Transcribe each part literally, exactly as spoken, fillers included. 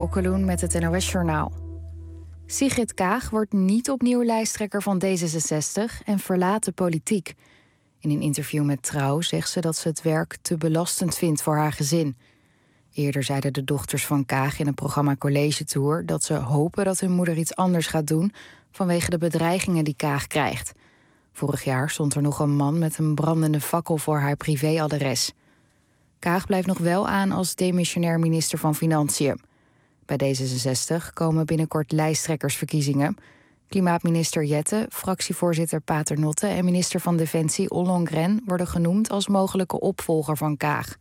Okkeloen met het N O S-journaal. Sigrid Kaag wordt niet opnieuw lijsttrekker van D zesenzestig en verlaat de politiek. In een interview met Trouw zegt ze dat ze het werk te belastend vindt voor haar gezin. Eerder zeiden de dochters van Kaag in het programma College Tour dat ze hopen dat hun moeder iets anders gaat doen vanwege de bedreigingen die Kaag krijgt. Vorig jaar stond er nog een man met een brandende fakkel voor haar privéadres. Kaag blijft nog wel aan als demissionair minister van Financiën. Bij D zesenzestig komen binnenkort lijsttrekkersverkiezingen. Klimaatminister Jette, fractievoorzitter Paternotte en minister van Defensie Ollongren worden genoemd als mogelijke opvolger van Kaag.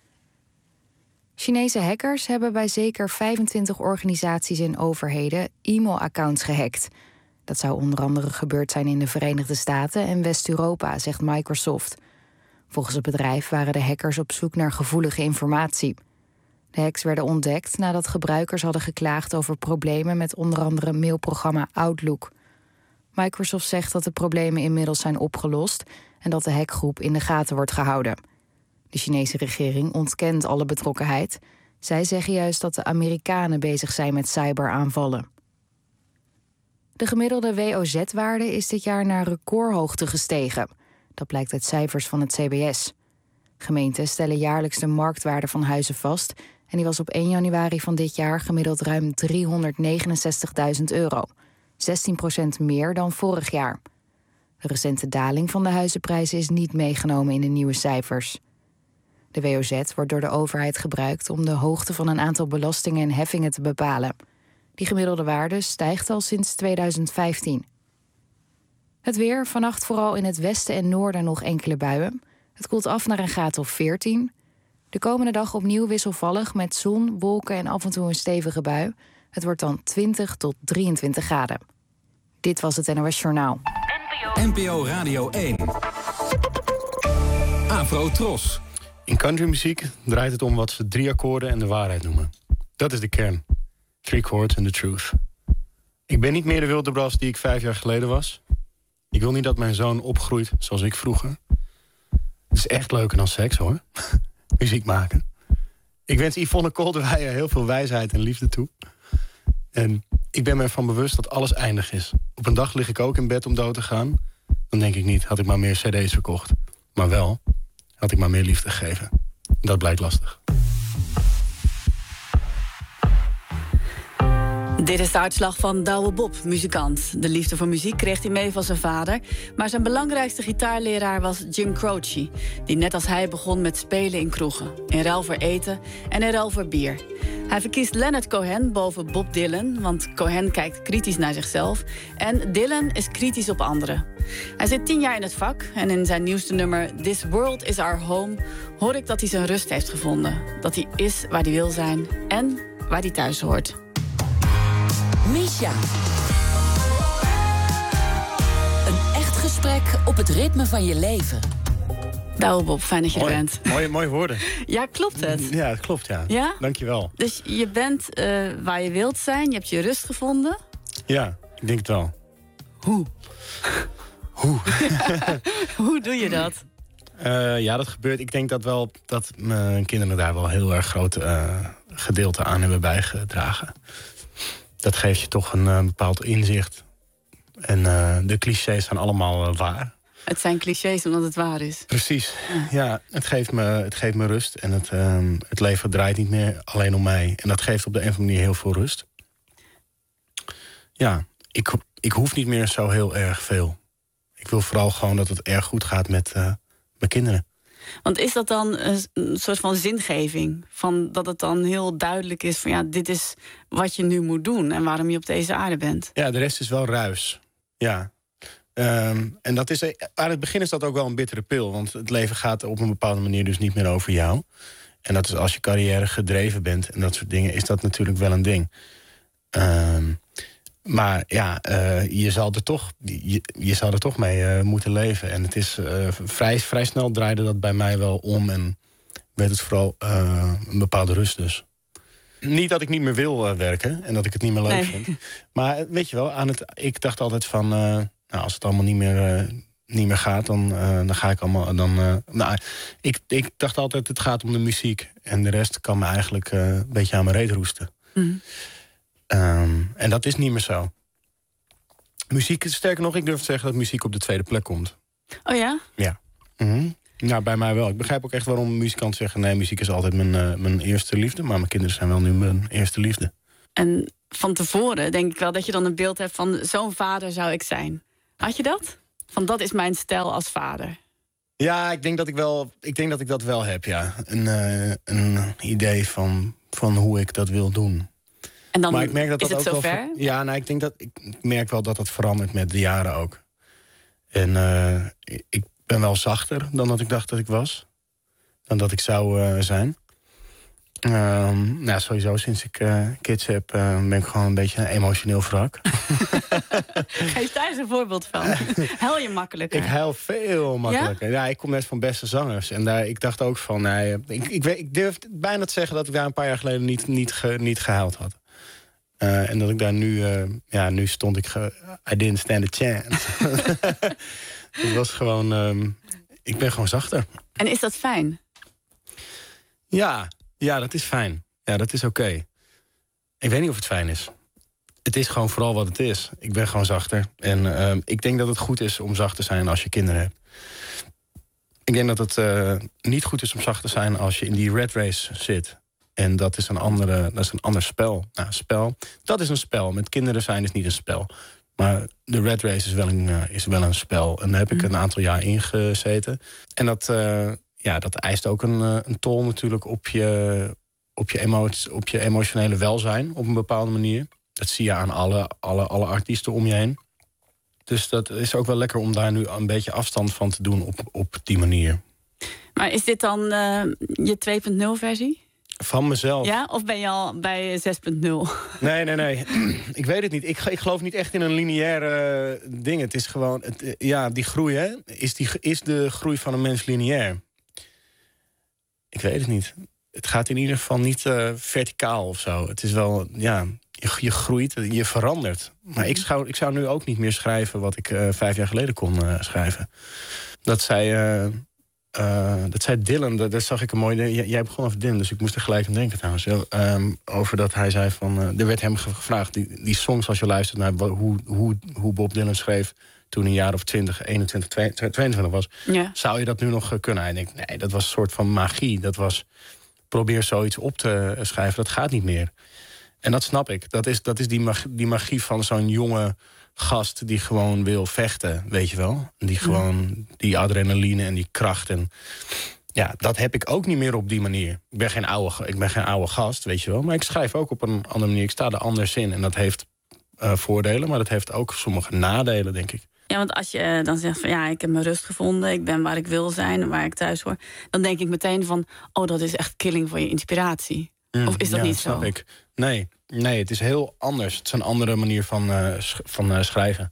Chinese hackers hebben bij zeker vijfentwintig organisaties en overheden e-mailaccounts gehackt. Dat zou onder andere gebeurd zijn in de Verenigde Staten en West-Europa, zegt Microsoft. Volgens het bedrijf waren de hackers op zoek naar gevoelige informatie. De hacks werden ontdekt nadat gebruikers hadden geklaagd over problemen met onder andere mailprogramma Outlook. Microsoft zegt dat de problemen inmiddels zijn opgelost en dat de hackgroep in de gaten wordt gehouden. De Chinese regering ontkent alle betrokkenheid. Zij zeggen juist dat de Amerikanen bezig zijn met cyberaanvallen. De gemiddelde W O Z-waarde is dit jaar naar recordhoogte gestegen. Dat blijkt uit cijfers van het C B S. Gemeenten stellen jaarlijks de marktwaarde van huizen vast en die was op één januari van dit jaar gemiddeld ruim driehonderdnegenenzestigduizend euro. zestien procent meer dan vorig jaar. De recente daling van de huizenprijzen is niet meegenomen in de nieuwe cijfers. De W O Z wordt door de overheid gebruikt om de hoogte van een aantal belastingen en heffingen te bepalen. Die gemiddelde waarde stijgt al sinds tweeduizend vijftien. Het weer, vannacht vooral in het westen en noorden nog enkele buien. Het koelt af naar een graad of veertien. De komende dag opnieuw wisselvallig met zon, wolken en af en toe een stevige bui. Het wordt dan twintig tot drieëntwintig graden. Dit was het N O S Journaal. N P O Radio één. Afro Tros. In countrymuziek draait het om wat ze drie akkoorden en de waarheid noemen. Dat is de kern. Three chords and the truth. Ik ben niet meer de wilde bras die ik vijf jaar geleden was. Ik wil niet dat mijn zoon opgroeit zoals ik vroeger. Het is echt leuker dan seks, hoor. Muziek maken. Ik wens Yvonne Kolderweijer heel veel wijsheid en liefde toe. En ik ben me ervan bewust dat alles eindig is. Op een dag lig ik ook in bed om dood te gaan. Dan denk ik niet, had ik maar meer cd's verkocht. Maar wel, had ik maar meer liefde gegeven. Dat blijkt lastig. Dit is de uitslag van Douwe Bob, muzikant. De liefde voor muziek kreeg hij mee van zijn vader. Maar zijn belangrijkste gitaarleraar was Jim Croce, die net als hij begon met spelen in kroegen. In ruil voor eten en in ruil voor bier. Hij verkiest Leonard Cohen boven Bob Dylan, want Cohen kijkt kritisch naar zichzelf. En Dylan is kritisch op anderen. Hij zit tien jaar in het vak en in zijn nieuwste nummer This World Is Our Home hoor ik dat hij zijn rust heeft gevonden. Dat hij is waar hij wil zijn en waar hij thuis hoort. Misha. Een echt gesprek op het ritme van je leven. Douwe Bob, fijn dat je Mooi, er bent. Mooie, mooie woorden. Ja, klopt het? Ja, het klopt, ja. Ja? Dankjewel. Dus je bent uh, waar je wilt zijn, je hebt je rust gevonden? Ja, ik denk het wel. Hoe? Hoe? Hoe doe je dat? Uh, ja, dat gebeurt. Ik denk dat wel dat mijn kinderen daar wel heel erg groot uh, gedeelte aan hebben bijgedragen. Dat geeft je toch een uh, bepaald inzicht. En uh, de clichés zijn allemaal uh, waar. Het zijn clichés omdat het waar is. Precies. Ja, ja het, geeft me, het geeft me rust. En het, uh, het leven draait niet meer alleen om mij. En dat geeft op de een of andere manier heel veel rust. Ja, ik, ik hoef niet meer zo heel erg veel. Ik wil vooral gewoon dat het erg goed gaat met uh, mijn kinderen. Want is dat dan een soort van zingeving? Van dat het dan heel duidelijk is van ja, dit is wat je nu moet doen en waarom je op deze aarde bent? Ja, de rest is wel ruis. Ja. Um, en dat is, aan het begin is dat ook wel een bittere pil. Want het leven gaat op een bepaalde manier dus niet meer over jou. En dat is als je carrière gedreven bent en dat soort dingen, is dat natuurlijk wel een ding. Um, maar ja, uh, je, zal er toch, je, je zal er toch mee uh, moeten leven. En het is uh, vrij, vrij snel draaide dat bij mij wel om. En werd het vooral uh, een bepaalde rust dus. Niet dat ik niet meer wil uh, werken en dat ik het niet meer leuk nee. vind. Maar weet je wel, aan het, ik dacht altijd van, uh, nou, als het allemaal niet meer, uh, niet meer gaat, dan, uh, dan ga ik allemaal. Dan, uh, nou, ik, ik dacht altijd, het gaat om de muziek. En de rest kan me eigenlijk uh, een beetje aan mijn reet roesten. Mm. Um, en dat is niet meer zo. Muziek, sterker nog, ik durf te zeggen dat muziek op de tweede plek komt. Oh ja? Ja. Mm-hmm. Nou, bij mij wel. Ik begrijp ook echt waarom muzikanten zeggen... nee, muziek is altijd mijn, uh, mijn eerste liefde. Maar mijn kinderen zijn wel nu mijn eerste liefde. En van tevoren denk ik wel dat je dan een beeld hebt van... zo'n vader zou ik zijn. Had je dat? Van dat is mijn stijl als vader. Ja, ik denk dat ik, wel, ik, denk dat, ik dat wel heb, ja. Een, uh, een idee van, van hoe ik dat wil doen. En dan maar ik merk dat is dat het ook zover? Wel, ja, nou, ik, denk dat, ik merk wel dat dat verandert met de jaren ook. En uh, ik ben wel zachter dan dat ik dacht dat ik was. Dan dat ik zou uh, zijn. Um, nou, sowieso sinds ik uh, kids heb, uh, ben ik gewoon een beetje een emotioneel wrak. Geef daar eens een voorbeeld van. Huil je makkelijker? Ik huil veel makkelijker. Ja? Ja, ik kom net van Beste Zangers. En daar, ik dacht ook van... Nee, ik, ik, ik durf bijna te zeggen dat ik daar een paar jaar geleden niet, niet, ge, niet gehuild had. Uh, en dat ik daar nu... Uh, ja, nu stond ik... Ge, I didn't stand a chance. Het was gewoon... Um, ik ben gewoon zachter. En is dat fijn? Ja, ja, dat is fijn. Ja, dat is oké. Okay. Ik weet niet of het fijn is. Het is gewoon vooral wat het is. Ik ben gewoon zachter. En uh, ik denk dat het goed is om zacht te zijn als je kinderen hebt. Ik denk dat het uh, niet goed is om zacht te zijn als je in die red race zit. En dat is een, andere, dat is een ander spel. Nou, spel, dat is een spel. Met kinderen zijn is niet een spel. Maar de red race is wel een, uh, is wel een spel. En daar heb ik een aantal jaar in gezeten. En dat, uh, ja, dat eist ook een, uh, een tol natuurlijk op je, op, je emo- op je emotionele welzijn. Op een bepaalde manier. Dat zie je aan alle, alle, alle artiesten om je heen. Dus dat is ook wel lekker om daar nu een beetje afstand van te doen op, op die manier. Maar is dit dan uh, je twee punt nul versie? Van mezelf. Ja, of ben je al bij zes punt nul? Nee, nee, nee. Ik weet het niet. Ik, ik geloof niet echt in een lineaire uh, ding. Het is gewoon... Het, uh, ja, die groei, hè. Is, die, is de groei van een mens lineair? Ik weet het niet. Het gaat in ieder geval niet uh, verticaal of zo. Het is wel... Ja, je, je groeit, je verandert. Maar ik zou, ik zou nu ook niet meer schrijven wat ik uh, vijf jaar geleden kon uh, schrijven. Dat zei... Uh, Uh, dat zei Dylan, dat, dat zag ik een mooi... Jij, jij begon over Dylan, dus ik moest er gelijk aan denken trouwens. Um, over dat hij zei van... Uh, er werd hem gevraagd, die, die songs als je luistert naar hoe, hoe, hoe Bob Dylan schreef... toen hij een jaar of twintig, eenentwintig, tweeëntwintig was... Ja. Zou je dat nu nog kunnen? Hij denkt, nee, dat was een soort van magie. Dat was, probeer zoiets op te schrijven, dat gaat niet meer. En dat snap ik. Dat is, dat is die, magie, die magie van zo'n jonge... gast die gewoon wil vechten, weet je wel. Die gewoon, die adrenaline en die kracht. En ja, dat heb ik ook niet meer op die manier. Ik ben geen oude, ik ben geen oude gast, weet je wel. Maar ik schrijf ook op een andere manier. Ik sta er anders in. En dat heeft uh, voordelen, maar dat heeft ook sommige nadelen, denk ik. Ja, want als je uh, dan zegt van ja, ik heb mijn rust gevonden... ik ben waar ik wil zijn, waar ik thuis hoor... dan denk ik meteen van, oh, dat is echt killing voor je inspiratie. Mm, of is dat ja, niet snap zo? Ik. Nee, nee, het is heel anders. Het is een andere manier van, uh, sch- van uh, schrijven.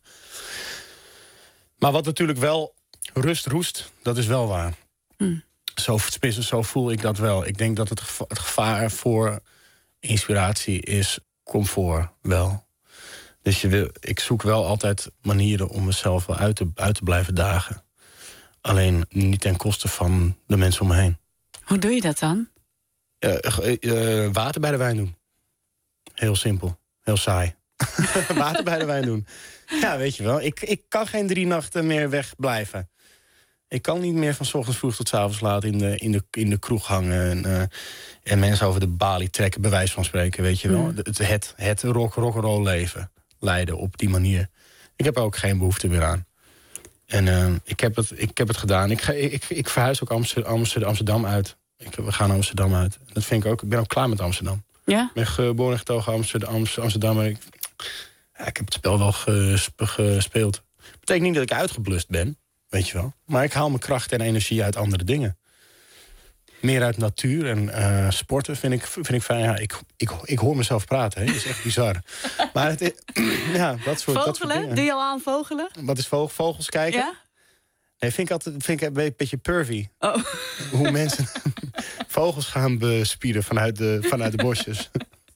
Maar wat natuurlijk wel rust roest, dat is wel waar. Mm. Zo, zo voel ik dat wel. Ik denk dat het, geva- het gevaar voor inspiratie is comfort wel. Dus je wil, ik zoek wel altijd manieren om mezelf wel uit te, uit te blijven dagen. Alleen niet ten koste van de mensen om me heen. Hoe doe je dat dan? Uh, uh, uh, water bij de wijn doen. Heel simpel. Heel saai. Water bij de wijn doen. Ja, weet je wel. Ik, ik kan geen drie nachten meer wegblijven. Ik kan niet meer van 's ochtends vroeg tot 's avonds laat in de, in de, in de kroeg hangen. En, uh, en mensen over de balie trekken, bij wijze van spreken. Weet je wel. Mm. Het, het, het rock, rock'n'roll leven leiden op die manier. Ik heb er ook geen behoefte meer aan. En uh, ik, heb het, ik heb het gedaan. Ik, ga, ik, ik verhuis ook Amsterdam, Amsterdam, Amsterdam uit. Ik, we gaan Amsterdam uit. Dat vind ik ook. Ik ben ook klaar met Amsterdam. Ja? Ik ben geboren en getogen Amsterdam. Amsterdam ik, ja, ik heb het spel wel gespe, gespeeld. Dat betekent niet dat ik uitgeblust ben, weet je wel. Maar ik haal mijn kracht en energie uit andere dingen. Meer uit natuur en uh, sporten vind ik, vind ik fijn. Ja, ik, ik, ik hoor mezelf praten, hè. Dat is echt bizar. Maar het is, ja, dat soort, vogelen? Dat soort dingen. Doe je al aan vogelen? Wat is vogel, vogels kijken? Ja? Nee, vind ik altijd vind ik een beetje pervy. Oh. Hoe mensen vogels gaan bespieden vanuit de, vanuit de bosjes.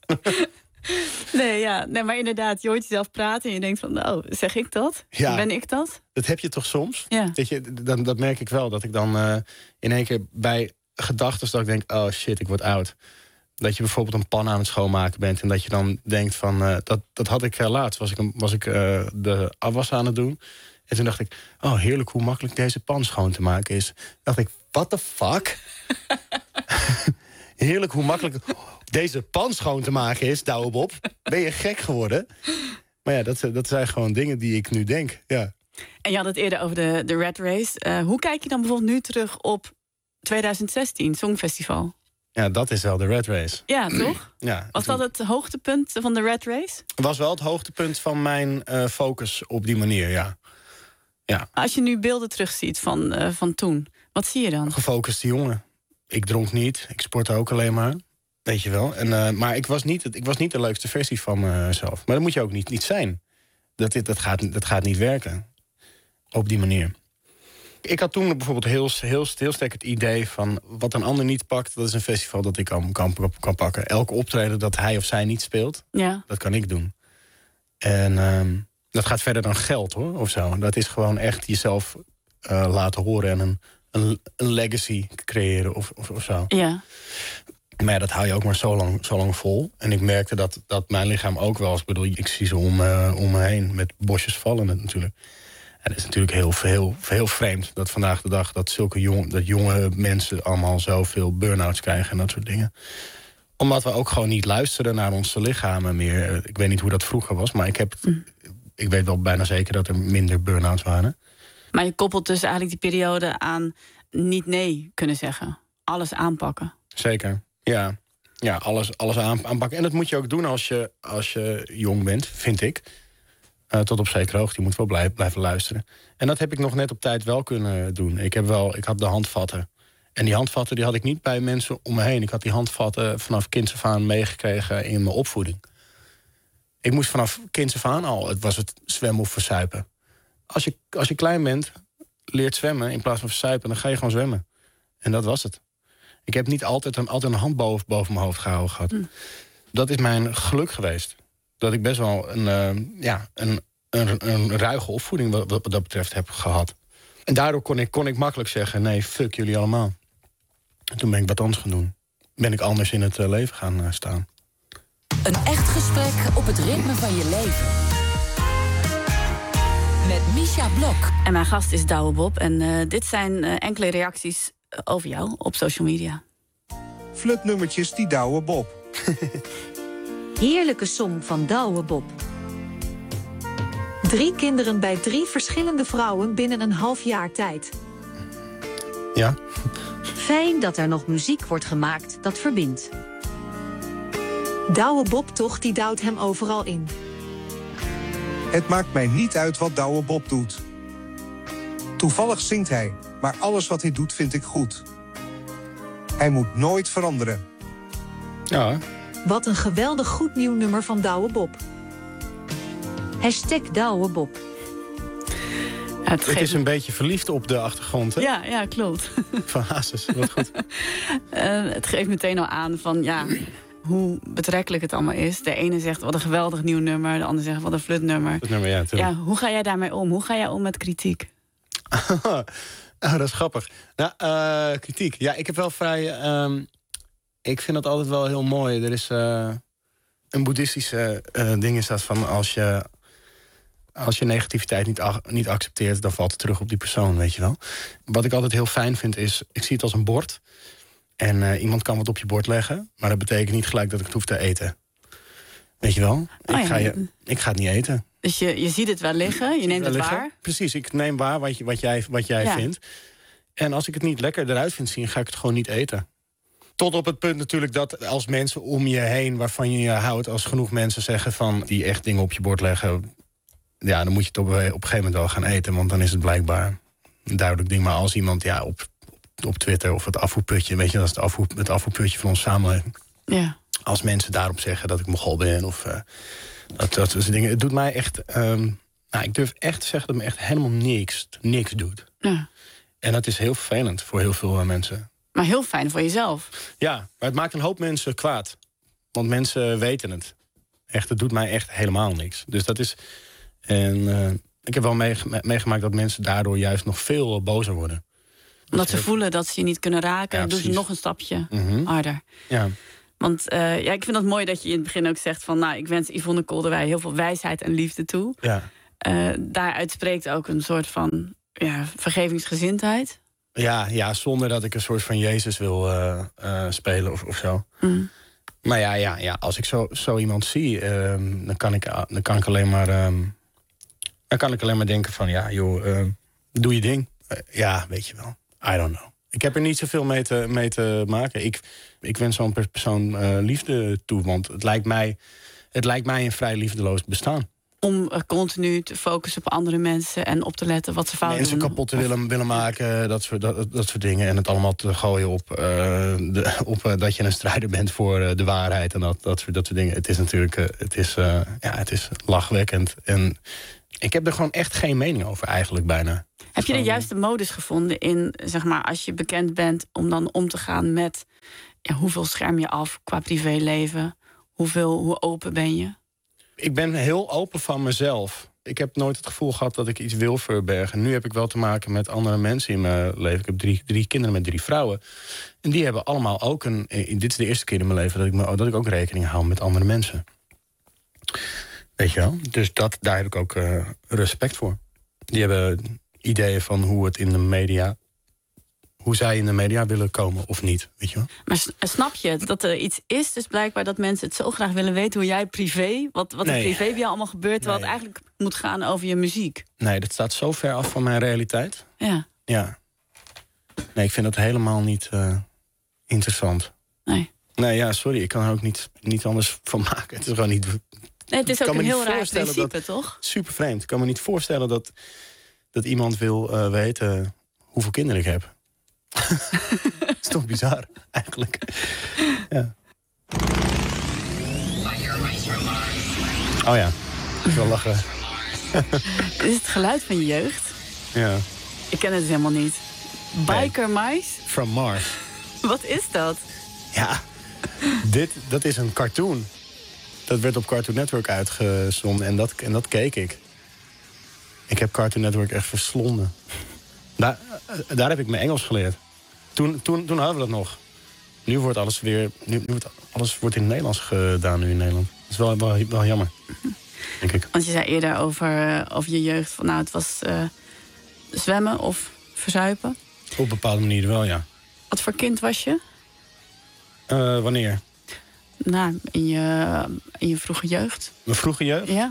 Nee, ja. nee, maar inderdaad, je hoort jezelf praten en je denkt van, nou, zeg ik dat? Ja. Ben ik dat? Dat heb je toch soms? Ja. Dat, je, dan, dat merk ik wel, dat ik dan uh, in één keer bij gedachten dat ik denk, oh shit, ik word oud. Dat je bijvoorbeeld een pan aan het schoonmaken bent... en dat je dan denkt van... Uh, dat, dat had ik uh, laatst, was ik, een, was ik uh, de afwas aan het doen. En toen dacht ik, oh heerlijk hoe makkelijk deze pan schoon te maken is. Dacht ik, what the fuck? Heerlijk hoe makkelijk deze pan schoon te maken is, Douwe Bob. Ben je gek geworden? Maar ja, dat, dat zijn gewoon dingen die ik nu denk, ja. En je had het eerder over de, de Rat Race. Uh, hoe kijk je dan bijvoorbeeld nu terug op twintig zestien, Songfestival? Ja, dat is wel de Rat Race. Ja, toch? Ja, was dat het hoogtepunt van de Rat Race? Was wel het hoogtepunt van mijn uh, focus op die manier, ja. ja. Als je nu beelden terugziet van, uh, van toen, wat zie je dan? Gefocuste jongen. Ik dronk niet, ik sportte ook alleen maar. Weet je wel. En, uh, maar ik was, niet, ik was niet de leukste versie van mezelf. Maar dat moet je ook niet, niet zijn. Dat, dit, dat, gaat, dat gaat niet werken. Op die manier. Ik had toen bijvoorbeeld heel, heel, heel sterk het idee van... wat een ander niet pakt, dat is een festival dat ik kan, kan, kan pakken. Elke optreden dat hij of zij niet speelt, ja. dat kan ik doen. En um, dat gaat verder dan geld, hoor, of zo. Dat is gewoon echt jezelf uh, laten horen... en een, een, een legacy creëren, of, of, of zo. Ja. Maar ja, dat hou je ook maar zo lang, zo lang vol. En ik merkte dat, dat mijn lichaam ook wel... Ik bedoel, ik zie ze om, uh, om me heen met bosjes vallen natuurlijk... En het is natuurlijk heel, heel, heel vreemd dat vandaag de dag... dat zulke jong, dat jonge mensen allemaal zoveel burn-outs krijgen en dat soort dingen. Omdat we ook gewoon niet luisteren naar onze lichamen meer. Ik weet niet hoe dat vroeger was, maar ik, heb, mm. ik weet wel bijna zeker dat er minder burn-outs waren. Maar je koppelt dus eigenlijk die periode aan niet nee kunnen zeggen. Alles aanpakken. Zeker, ja. Ja, alles, alles aanpakken. En dat moet je ook doen als je, als je jong bent, vind ik. Uh, tot op zekere hoogte. Je moet wel blijven, blijven luisteren. En dat heb ik nog net op tijd wel kunnen doen. Ik, heb wel, ik had de handvatten. En die handvatten die had ik niet bij mensen om me heen. Ik had die handvatten vanaf kinds af aan meegekregen in mijn opvoeding. Ik moest vanaf kinds af aan al, het was het zwemmen of versuipen. Als je, als je klein bent, leert zwemmen in plaats van versuipen... dan ga je gewoon zwemmen. En dat was het. Ik heb niet altijd een, altijd een hand boven, boven mijn hoofd gehouden gehad. Mm. Dat is mijn geluk geweest. Dat ik best wel een, uh, ja, een, een, een ruige opvoeding wat, wat dat betreft heb gehad. En daardoor kon ik, kon ik makkelijk zeggen... nee, fuck jullie allemaal. En toen ben ik wat anders gaan doen. Ben ik anders in het uh, leven gaan uh, staan. Een echt gesprek op het ritme van je leven. Met Misha Blok. En mijn gast is Douwe Bob. En uh, dit zijn uh, enkele reacties over jou op social media. Flutnummertjes die Douwe Bob. Heerlijke song van Douwe Bob. Drie kinderen bij drie verschillende vrouwen binnen een half jaar tijd. Ja. Fijn dat er nog muziek wordt gemaakt dat verbindt. Douwe Bob toch, die duwt hem overal in. Het maakt mij niet uit wat Douwe Bob doet. Toevallig zingt hij, maar alles wat hij doet vind ik goed. Hij moet nooit veranderen. Ja. Wat een geweldig goed nieuw nummer van Douwe Bob. Hashtag Douwe Bob. Ja, het, het is een beetje verliefd op de achtergrond, hè? Ja, ja, klopt. Van Hazes, wat goed. uh, het geeft meteen al aan van, ja, hoe betrekkelijk het allemaal is. De ene zegt, wat een geweldig nieuw nummer. De ander zegt, wat een flutnummer. Flutnummer, ja, ja, hoe ga jij daarmee om? Hoe ga jij om met kritiek? oh, dat is grappig. Nou, uh, kritiek. Ja, ik heb wel vrij... Um, ik vind dat altijd wel heel mooi. Er is uh, een boeddhistische uh, ding is dat van als je... Als je negativiteit niet, niet accepteert, dan valt het terug op die persoon, weet je wel. Wat ik altijd heel fijn vind is, ik zie het als een bord. En uh, iemand kan wat op je bord leggen, maar dat betekent niet gelijk dat ik het hoef te eten. Weet je wel? Oh, ik, ja. ga je, ik ga het niet eten. Dus je, je ziet het wel liggen, je neemt het liggen. waar? Precies, ik neem waar wat, je, wat jij, wat jij ja. vindt. En als ik het niet lekker eruit vind zien, ga ik het gewoon niet eten. Tot op het punt natuurlijk dat als mensen om je heen, waarvan je je houdt, als genoeg mensen zeggen van die echt dingen op je bord leggen, ja, dan moet je het op, op een gegeven moment wel gaan eten. Want dan is het blijkbaar een duidelijk ding. Maar als iemand ja, op, op Twitter of het afvoerputje, weet je, dat is het, afvoer, het afvoerputje van onze samenleving. Ja. Als mensen daarop zeggen dat ik Mongool ben of uh, dat, dat soort dingen. Het doet mij echt, um, nou, ik durf echt te zeggen dat me echt helemaal niks, niks doet. Ja. En dat is heel vervelend voor heel veel uh, mensen. Maar heel fijn voor jezelf. Ja, maar het maakt een hoop mensen kwaad. Want mensen weten het. Echt, het doet mij echt helemaal niks. Dus dat is... En uh, ik heb wel meege- meegemaakt dat mensen daardoor juist nog veel bozer worden. Omdat ze voelen dat ze je niet kunnen raken, Ja, dan doen ze precies. nog een stapje Mm-hmm. harder. Ja. Want uh, ja, ik vind het mooi dat je in het begin ook zegt van... nou, ik wens Yvonne Kolderwij heel veel wijsheid en liefde toe. Ja. Uh, daaruit spreekt ook een soort van ja, vergevingsgezindheid. Ja, ja, zonder dat ik een soort van Jezus wil uh, uh, spelen of, of zo. Mm. Maar ja, ja, ja, als ik zo, zo iemand zie, uh, dan, kan ik, dan kan ik alleen maar... Um, dan kan ik alleen maar denken van, ja, joh, uh, doe je ding. Uh, ja, weet je wel. I don't know. Ik heb er niet zoveel mee te, mee te maken. Ik, ik wens zo'n persoon uh, liefde toe, want het lijkt, mij, het lijkt mij een vrij liefdeloos bestaan. Om uh, continu te focussen op andere mensen en op te letten wat ze fout doen. Mensen kapot te willen, willen maken, dat soort, dat, dat soort dingen. En het allemaal te gooien op, uh, de, op uh, dat je een strijder bent voor uh, de waarheid en dat, dat, soort, dat soort dingen. Het is natuurlijk uh, het is, uh, ja, het is lachwekkend. En ik heb er gewoon echt geen mening over eigenlijk bijna. Heb je de juiste modus gevonden in, zeg maar, als je bekend bent, om dan om te gaan met ja, hoeveel scherm je af qua privéleven? Hoeveel, hoe open ben je? Ik ben heel open van mezelf. Ik heb nooit het gevoel gehad dat ik iets wil verbergen. Nu heb ik wel te maken met andere mensen in mijn leven. Ik heb drie, drie kinderen met drie vrouwen. En die hebben allemaal ook een... Dit is de eerste keer in mijn leven dat ik, me, dat ik ook rekening hou met andere mensen. Weet je wel? Dus dat, daar heb ik ook uh, respect voor. Die hebben ideeën van hoe het in de media... hoe zij in de media willen komen of niet, weet je wel. Maar snap je dat er iets is, dus blijkbaar dat mensen het zo graag willen weten... hoe jij privé, wat, wat nee. er privé bij jou allemaal gebeurt... terwijl nee. het eigenlijk moet gaan over je muziek? Nee, dat staat zo ver af van mijn realiteit. Ja. Ja. Nee, ik vind dat helemaal niet uh, interessant. Nee. Nee, ja, sorry, ik kan er ook niet, niet anders van maken. Het is gewoon niet... Nee, het is ook een heel raar principe, dat, toch? Super vreemd. Ik kan me niet voorstellen dat, dat iemand wil uh, weten hoeveel kinderen ik heb. Dat is toch bizar, eigenlijk. Ja. Oh ja, ik wil lachen. Is het geluid van je jeugd? Ja. Ik ken het helemaal niet. Biker Mice? From Mars. Wat is dat? Ja, dit, dat is een cartoon. Dat werd op Cartoon Network uitgezonden en dat, en dat keek ik. Ik heb Cartoon Network echt verslonden. Daar, daar heb ik mijn Engels geleerd. Toen, toen, toen hadden we dat nog. Nu wordt alles weer. Nu, nu wordt alles wordt in het Nederlands gedaan nu in Nederland. Dat is wel, wel, wel jammer, denk ik. Want je zei eerder over, over je jeugd. Van, nou, het was uh, zwemmen of verzuipen. Op bepaalde manieren wel, ja. Wat voor kind was je? Uh, wanneer? Nou, in je, in je vroege jeugd. Mijn vroege jeugd? Ja.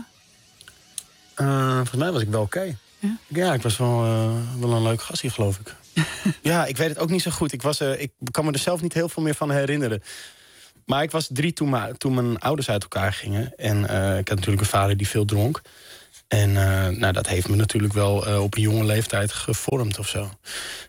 Uh, volgens mij was ik wel oké. Okay. Ja? Ja, ik was wel, uh, wel een leuk gastje, geloof ik. Ja, ik weet het ook niet zo goed. Ik, was, uh, ik kan me er zelf niet heel veel meer van herinneren. Maar ik was drie toen, ma- toen mijn ouders uit elkaar gingen. En uh, ik had natuurlijk een vader die veel dronk. En uh, nou, dat heeft me natuurlijk wel uh, op een jonge leeftijd gevormd of zo.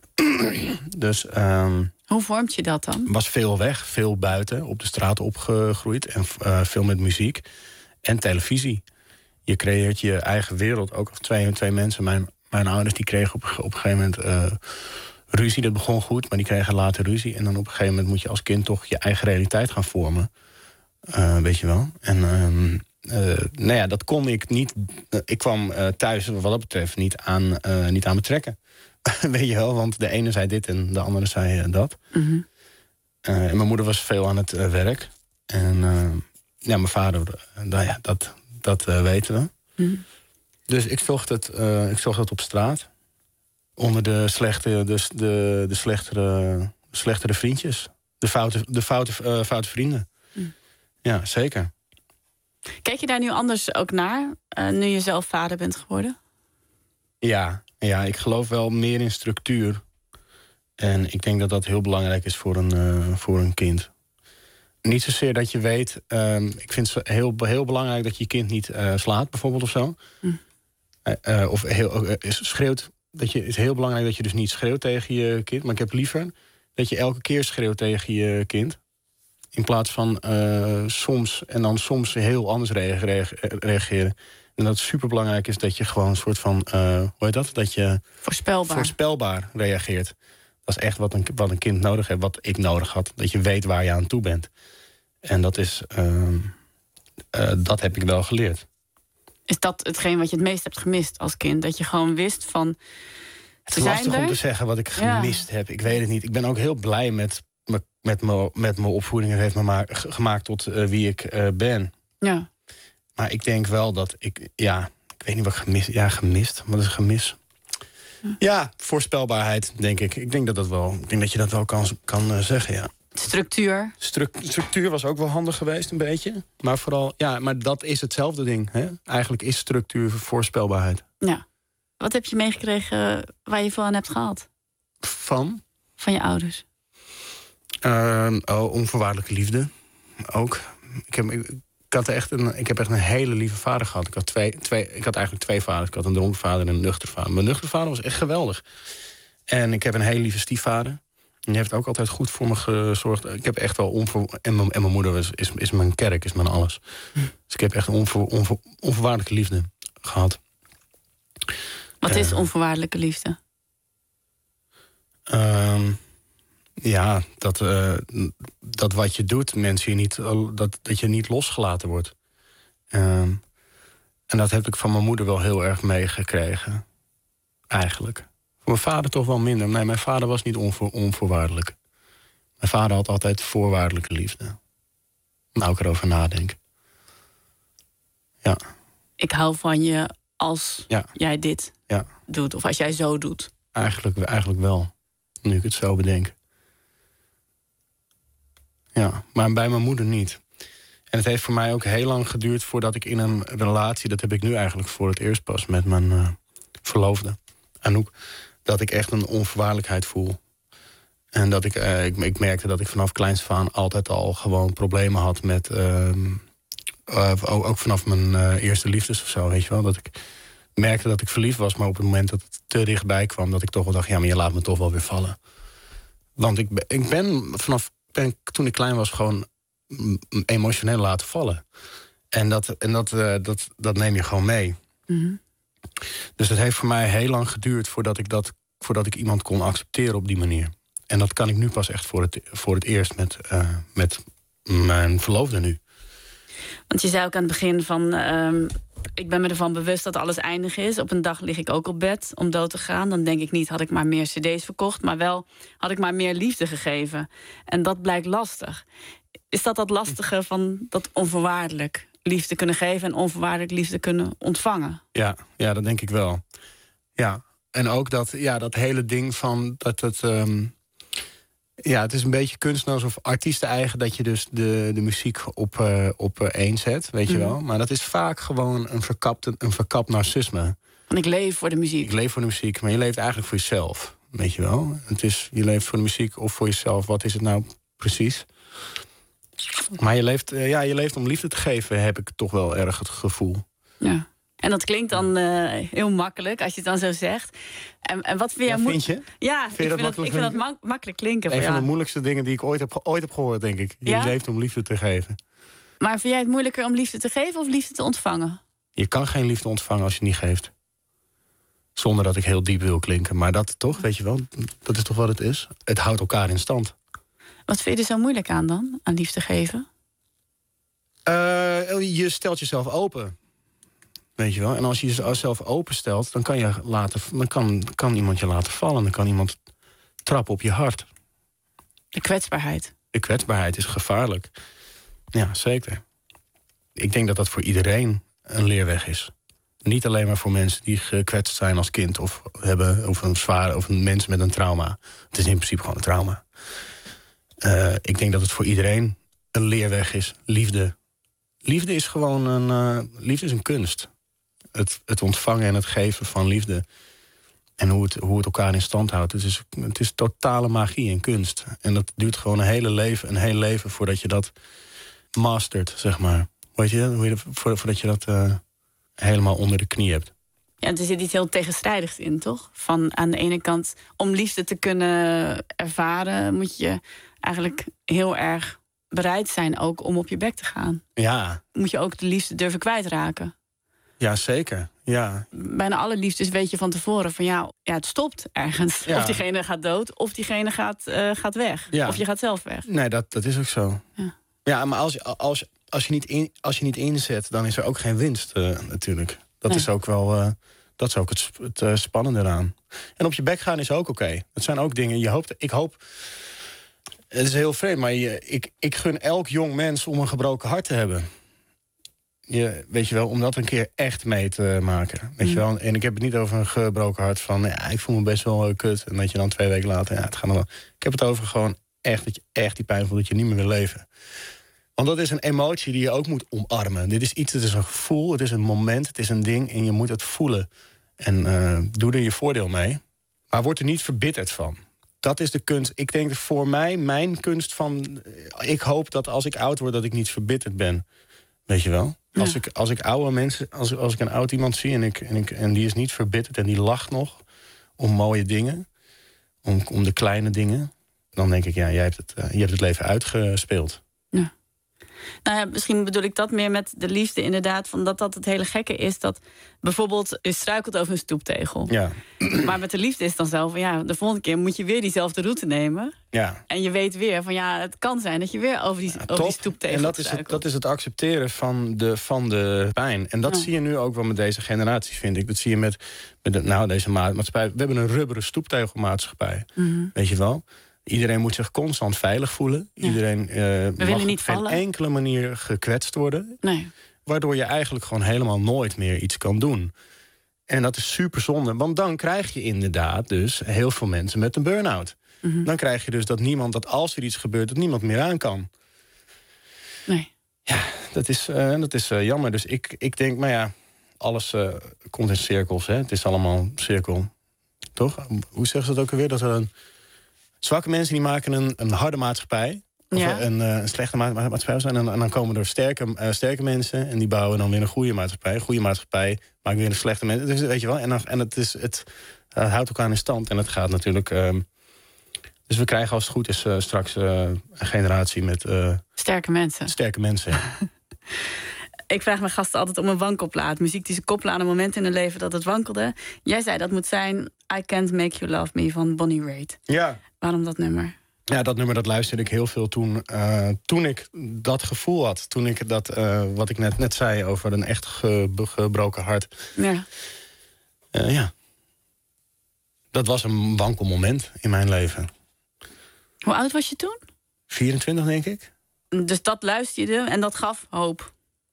Dus... Um, Hoe vormt je dat dan? Was veel weg, veel buiten, op de straat opgegroeid. En uh, veel met muziek en televisie. Je creëert je eigen wereld. Ook twee, twee mensen. Mijn, mijn ouders die kregen op, op een gegeven moment uh, ruzie. Dat begon goed, maar die kregen later ruzie. En dan op een gegeven moment moet je als kind toch je eigen realiteit gaan vormen. Uh, weet je wel. En uh, uh, nou ja, dat kon ik niet. Uh, ik kwam uh, thuis wat dat betreft niet aan, uh, niet aan betrekken. Weet je wel, want de ene zei dit en de andere zei uh, dat. Mm-hmm. Uh, en mijn moeder was veel aan het uh, werk. En uh, ja, mijn vader, uh, nou ja, dat, dat uh, weten we. Mm-hmm. Dus ik zocht, het, uh, ik zocht het op straat. Onder de, slechte, de, de, de slechtere, slechtere vriendjes. De foute, de foute, uh, foute vrienden. Mm. Ja, zeker. Kijk je daar nu anders ook naar, uh, nu je zelf vader bent geworden? Ja, ja, ik geloof wel meer in structuur. En ik denk dat dat heel belangrijk is voor een, uh, voor een kind. Niet zozeer dat je weet... Um, ik vind het heel, heel belangrijk dat je je kind niet uh, slaat, bijvoorbeeld, of zo. Mm. Uh, uh, of heel, uh, schreeuwt. Dat je, het is heel belangrijk dat je dus niet schreeuwt tegen je kind. Maar ik heb liever dat je elke keer schreeuwt tegen je kind. In plaats van uh, soms en dan soms heel anders reage- reageren. En dat het superbelangrijk is dat je gewoon een soort van... Uh, hoe heet dat? Dat je voorspelbaar. voorspelbaar reageert. Dat is echt wat een, wat een kind nodig heeft, wat ik nodig had. Dat je weet waar je aan toe bent. En dat is... Uh, uh, dat heb ik wel geleerd. Is dat hetgeen wat je het meest hebt gemist als kind? Dat je gewoon wist van... Het is lastig om te zeggen wat ik gemist ja. heb. Ik weet het niet. Ik ben ook heel blij met mijn met mijn met mijn opvoeding. Het heeft me maar gemaakt tot uh, wie ik uh, ben. Ja. Maar ik denk wel dat ik... Ja, ik weet niet wat gemist... Ja, gemist. Wat is gemis? Ja, ja voorspelbaarheid, denk ik. Ik denk dat, dat, wel, ik denk dat je dat wel kan, kan uh, zeggen, ja. Structuur? Stru- structuur was ook wel handig geweest, een beetje. Maar vooral, ja, maar dat is hetzelfde ding. Hè? Eigenlijk is structuur voorspelbaarheid. Ja. Wat heb je meegekregen waar je veel aan hebt gehad? Van? Van je ouders. Uh, oh, onvoorwaardelijke liefde. Ook. Ik heb, ik, ik, had echt een, ik heb echt een hele lieve vader gehad. Ik had, twee, twee, ik had eigenlijk twee vaders. Ik had een dronken vader en een nuchter vader. Mijn nuchter vader was echt geweldig. En ik heb een hele lieve stiefvader. En die heeft ook altijd goed voor me gezorgd. Ik heb echt wel onvoor... En mijn, en mijn moeder is, is, is mijn kerk, is mijn alles. Hm. Dus ik heb echt een onvoor, onvoor, onvoorwaardelijke liefde gehad. Wat is onvoorwaardelijke liefde? Uh, ja, dat, uh, dat wat je doet, mensen je niet, dat, dat je niet losgelaten wordt. Uh, en dat heb ik van mijn moeder wel heel erg meegekregen. Eigenlijk. Voor mijn vader toch wel minder. Nee, mijn vader was niet onvoor, onvoorwaardelijk. Mijn vader had altijd voorwaardelijke liefde. Nou, ik erover nadenk. Ja. Ik hou van je als ja. jij dit ja. doet. Of als jij zo doet. Eigenlijk, eigenlijk wel. Nu ik het zo bedenk. Ja, maar bij mijn moeder niet. En het heeft voor mij ook heel lang geduurd voordat ik in een relatie... dat heb ik nu eigenlijk voor het eerst pas met mijn uh, verloofde, Anouk... dat ik echt een onvoorwaardelijkheid voel. En dat ik, uh, ik, ik merkte dat ik vanaf kleins af aan altijd al gewoon problemen had met... Uh, uh, ook, ook vanaf mijn uh, eerste liefdes of zo, weet je wel. Dat ik merkte dat ik verliefd was, maar op het moment dat het te dichtbij kwam... dat ik toch wel dacht, ja, maar je laat me toch wel weer vallen. Want ik ben, ik ben vanaf ben, toen ik klein was gewoon emotioneel laten vallen. En dat, en dat, uh, dat, dat neem je gewoon mee. Mm-hmm. Dus het heeft voor mij heel lang geduurd voordat ik, dat, voordat ik iemand kon accepteren op die manier. En dat kan ik nu pas echt voor het, voor het eerst met, uh, met mijn verloofde nu. Want je zei ook aan het begin van... Uh, ik ben me ervan bewust dat alles eindig is. Op een dag lig ik ook op bed om dood te gaan. Dan denk ik niet, had ik maar meer cd's verkocht... maar wel, had ik maar meer liefde gegeven. En dat blijkt lastig. Is dat dat lastige van dat onvoorwaardelijk liefde kunnen geven... en onvoorwaardelijk liefde kunnen ontvangen? Ja, ja, dat denk ik wel. Ja, en ook dat, ja, dat hele ding van dat het... Um, ja, het is een beetje kunstenaars of artiesten eigen... dat je dus de, de muziek op, uh, op uh, één zet, weet je mm. wel. Maar dat is vaak gewoon een verkapt, een verkapt narcisme. Want ik leef voor de muziek. Ik leef voor de muziek, maar je leeft eigenlijk voor jezelf, weet je wel. Het is, je leeft voor de muziek of voor jezelf. Wat is het nou precies? Maar je leeft, uh, ja, je leeft om liefde te geven, heb ik toch wel erg het gevoel. Ja. En dat klinkt dan uh, heel makkelijk, als je het dan zo zegt. En, en wat vind, ja, mo- vind je? Ja, vind ik, je vind dat dat, ik vind dat ma- makkelijk klinken. Een voor, van ja. de moeilijkste dingen die ik ooit heb, ooit heb gehoord, denk ik. Je ja? leeft om liefde te geven. Maar vind jij het moeilijker om liefde te geven of liefde te ontvangen? Je kan geen liefde ontvangen als je niet geeft. Zonder dat ik heel diep wil klinken. Maar dat toch, weet je wel, dat is toch wat het is. Het houdt elkaar in stand. Wat vind je er zo moeilijk aan dan, aan liefde geven? Uh, je stelt jezelf open. Weet je wel? En als je jezelf openstelt, dan kan, je laten, dan kan, kan iemand je laten vallen. Dan kan iemand trappen op je hart. De kwetsbaarheid. De kwetsbaarheid is gevaarlijk. Ja, zeker. Ik denk dat dat voor iedereen een leerweg is. Niet alleen maar voor mensen die gekwetst zijn als kind... of, hebben, of, een, zware, of een mens met een trauma. Het is in principe gewoon een trauma. Uh, ik denk dat het voor iedereen een leerweg is. Liefde. Liefde is gewoon een, uh, liefde is een kunst. Het, het ontvangen en het geven van liefde. En hoe het, hoe het elkaar in stand houdt. Het is, het is totale magie en kunst. En dat duurt gewoon een hele leven, een heel leven voordat je dat mastert, zeg maar. Weet je, hoe je voordat je dat uh, helemaal onder de knie hebt. Ja, er zit iets heel tegenstrijdigs in, toch? Van aan de ene kant, om liefde te kunnen ervaren... moet je eigenlijk heel erg bereid zijn ook om op je bek te gaan. Ja. Moet je ook de liefde durven kwijtraken. Ja, zeker. Ja. Bijna alle liefdes weet je van tevoren van ja, ja het stopt ergens. Ja. Of diegene gaat dood, of diegene gaat, uh, gaat weg. Ja. Of je gaat zelf weg. Nee, dat, dat is ook zo. Ja, ja maar als, als, als, je niet in, als je niet inzet, dan is er ook geen winst uh, natuurlijk. Dat nee. is ook wel... Uh, dat is ook het, het uh, spannende eraan. En op je bek gaan is ook oké. Okay. Dat zijn ook dingen, je hoopt, ik hoop... Het is heel vreemd, maar je, ik, ik gun elk jong mens om een gebroken hart te hebben. Je, weet je wel, om dat een keer echt mee te maken. Weet mm. je wel? En ik heb het niet over een gebroken hart van... ja, ik voel me best wel uh, kut. En dat je dan twee weken later... ja, het gaat nog wel. Ik heb het over gewoon echt dat je echt die pijn voelt... dat je niet meer wil leven. Want dat is een emotie die je ook moet omarmen. Dit is iets, het is een gevoel, het is een moment, het is een ding... en je moet het voelen. En uh, doe er je voordeel mee. Maar word er niet verbitterd van. Dat is de kunst. Ik denk voor mij, mijn kunst van... ik hoop dat als ik oud word, dat ik niet verbitterd ben. Weet je wel? Ja. Als, ik, als ik oude mensen, als, als ik een oud iemand zie en, ik, en, ik, en die is niet verbitterd... en die lacht nog om mooie dingen, om, om de kleine dingen... dan denk ik, ja, jij hebt het, uh, je hebt het leven uitgespeeld. Ja. Nou ja, misschien bedoel ik dat meer met de liefde inderdaad... van dat dat het hele gekke is dat bijvoorbeeld... je struikelt over een stoeptegel. Ja. Maar met de liefde is het dan zo van... ja, de volgende keer moet je weer diezelfde route nemen. Ja. En je weet weer van ja, het kan zijn dat je weer over die, ja, over die stoeptegel En dat is, het, dat is het accepteren van de, van de pijn. En dat ja. zie je nu ook wel met deze generaties, vind ik. Dat zie je met, met de, nou, deze maatschappij. We hebben een rubberen stoeptegelmaatschappij. Mm-hmm. Weet je wel? Iedereen moet zich constant veilig voelen. Ja. Iedereen uh, mag op geen enkele manier gekwetst worden. Nee. Waardoor je eigenlijk gewoon helemaal nooit meer iets kan doen. En dat is super zonde. Want dan krijg je inderdaad dus heel veel mensen met een burn-out. Mm-hmm. Dan krijg je dus dat niemand, dat als er iets gebeurt... dat niemand meer aan kan. Nee. Ja, dat is, uh, dat is uh, jammer. Dus ik, ik denk, maar ja, alles uh, komt in cirkels. Hè? Het is allemaal cirkel. Toch? Hoe zeggen ze dat ook alweer? Dat er een... Zwakke mensen die maken een, een harde maatschappij. Of ja. een, een slechte maatschappij zijn. En, en dan komen er sterke, uh, sterke mensen. En die bouwen dan weer een goede maatschappij. Een goede maatschappij maakt weer een slechte mensen. Dus weet je wel. En, dan, en het, is, het uh, houdt elkaar in stand. En het gaat natuurlijk... Uh, dus we krijgen als het goed is uh, straks uh, een generatie met... Uh, sterke mensen. Sterke mensen, ja. Ik vraag mijn gasten altijd om een wankelplaat. Muziek die ze koppelen aan een moment in hun leven dat het wankelde. Jij zei dat moet zijn I Can't Make You Love Me van Bonnie Raitt. Ja. Waarom dat nummer? Ja, dat nummer dat luisterde ik heel veel toen, uh, toen ik dat gevoel had. Toen ik dat, uh, wat ik net, net zei over een echt ge, gebroken hart. Ja. Uh, ja. Dat was een wankel moment in mijn leven. Hoe oud was je toen? vierentwintig, denk ik. Dus dat luisterde je en dat gaf hoop?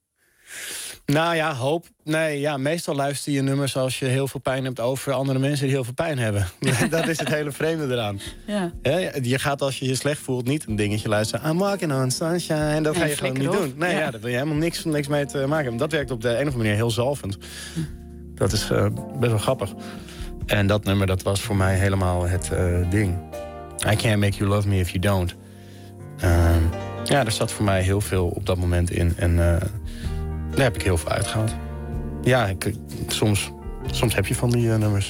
Nou ja, hoop. Nee, ja, meestal luister je nummers als je heel veel pijn hebt over andere mensen die heel veel pijn hebben. Dat is het hele vreemde eraan. Ja. Je gaat als je je slecht voelt niet een dingetje luisteren. I'm walking on sunshine. Dat nee, ga je gewoon niet op. doen. Nee, ja. Ja, daar wil je helemaal niks, niks mee te maken. Dat werkt op de een of andere manier heel zalvend. Dat is uh, best wel grappig. En dat nummer, dat was voor mij helemaal het uh, ding. I can't make you love me if you don't. Uh, ja, er zat voor mij heel veel op dat moment in. En uh, daar heb ik heel veel uitgehaald. Ja, ik, soms, soms heb je van die uh, nummers.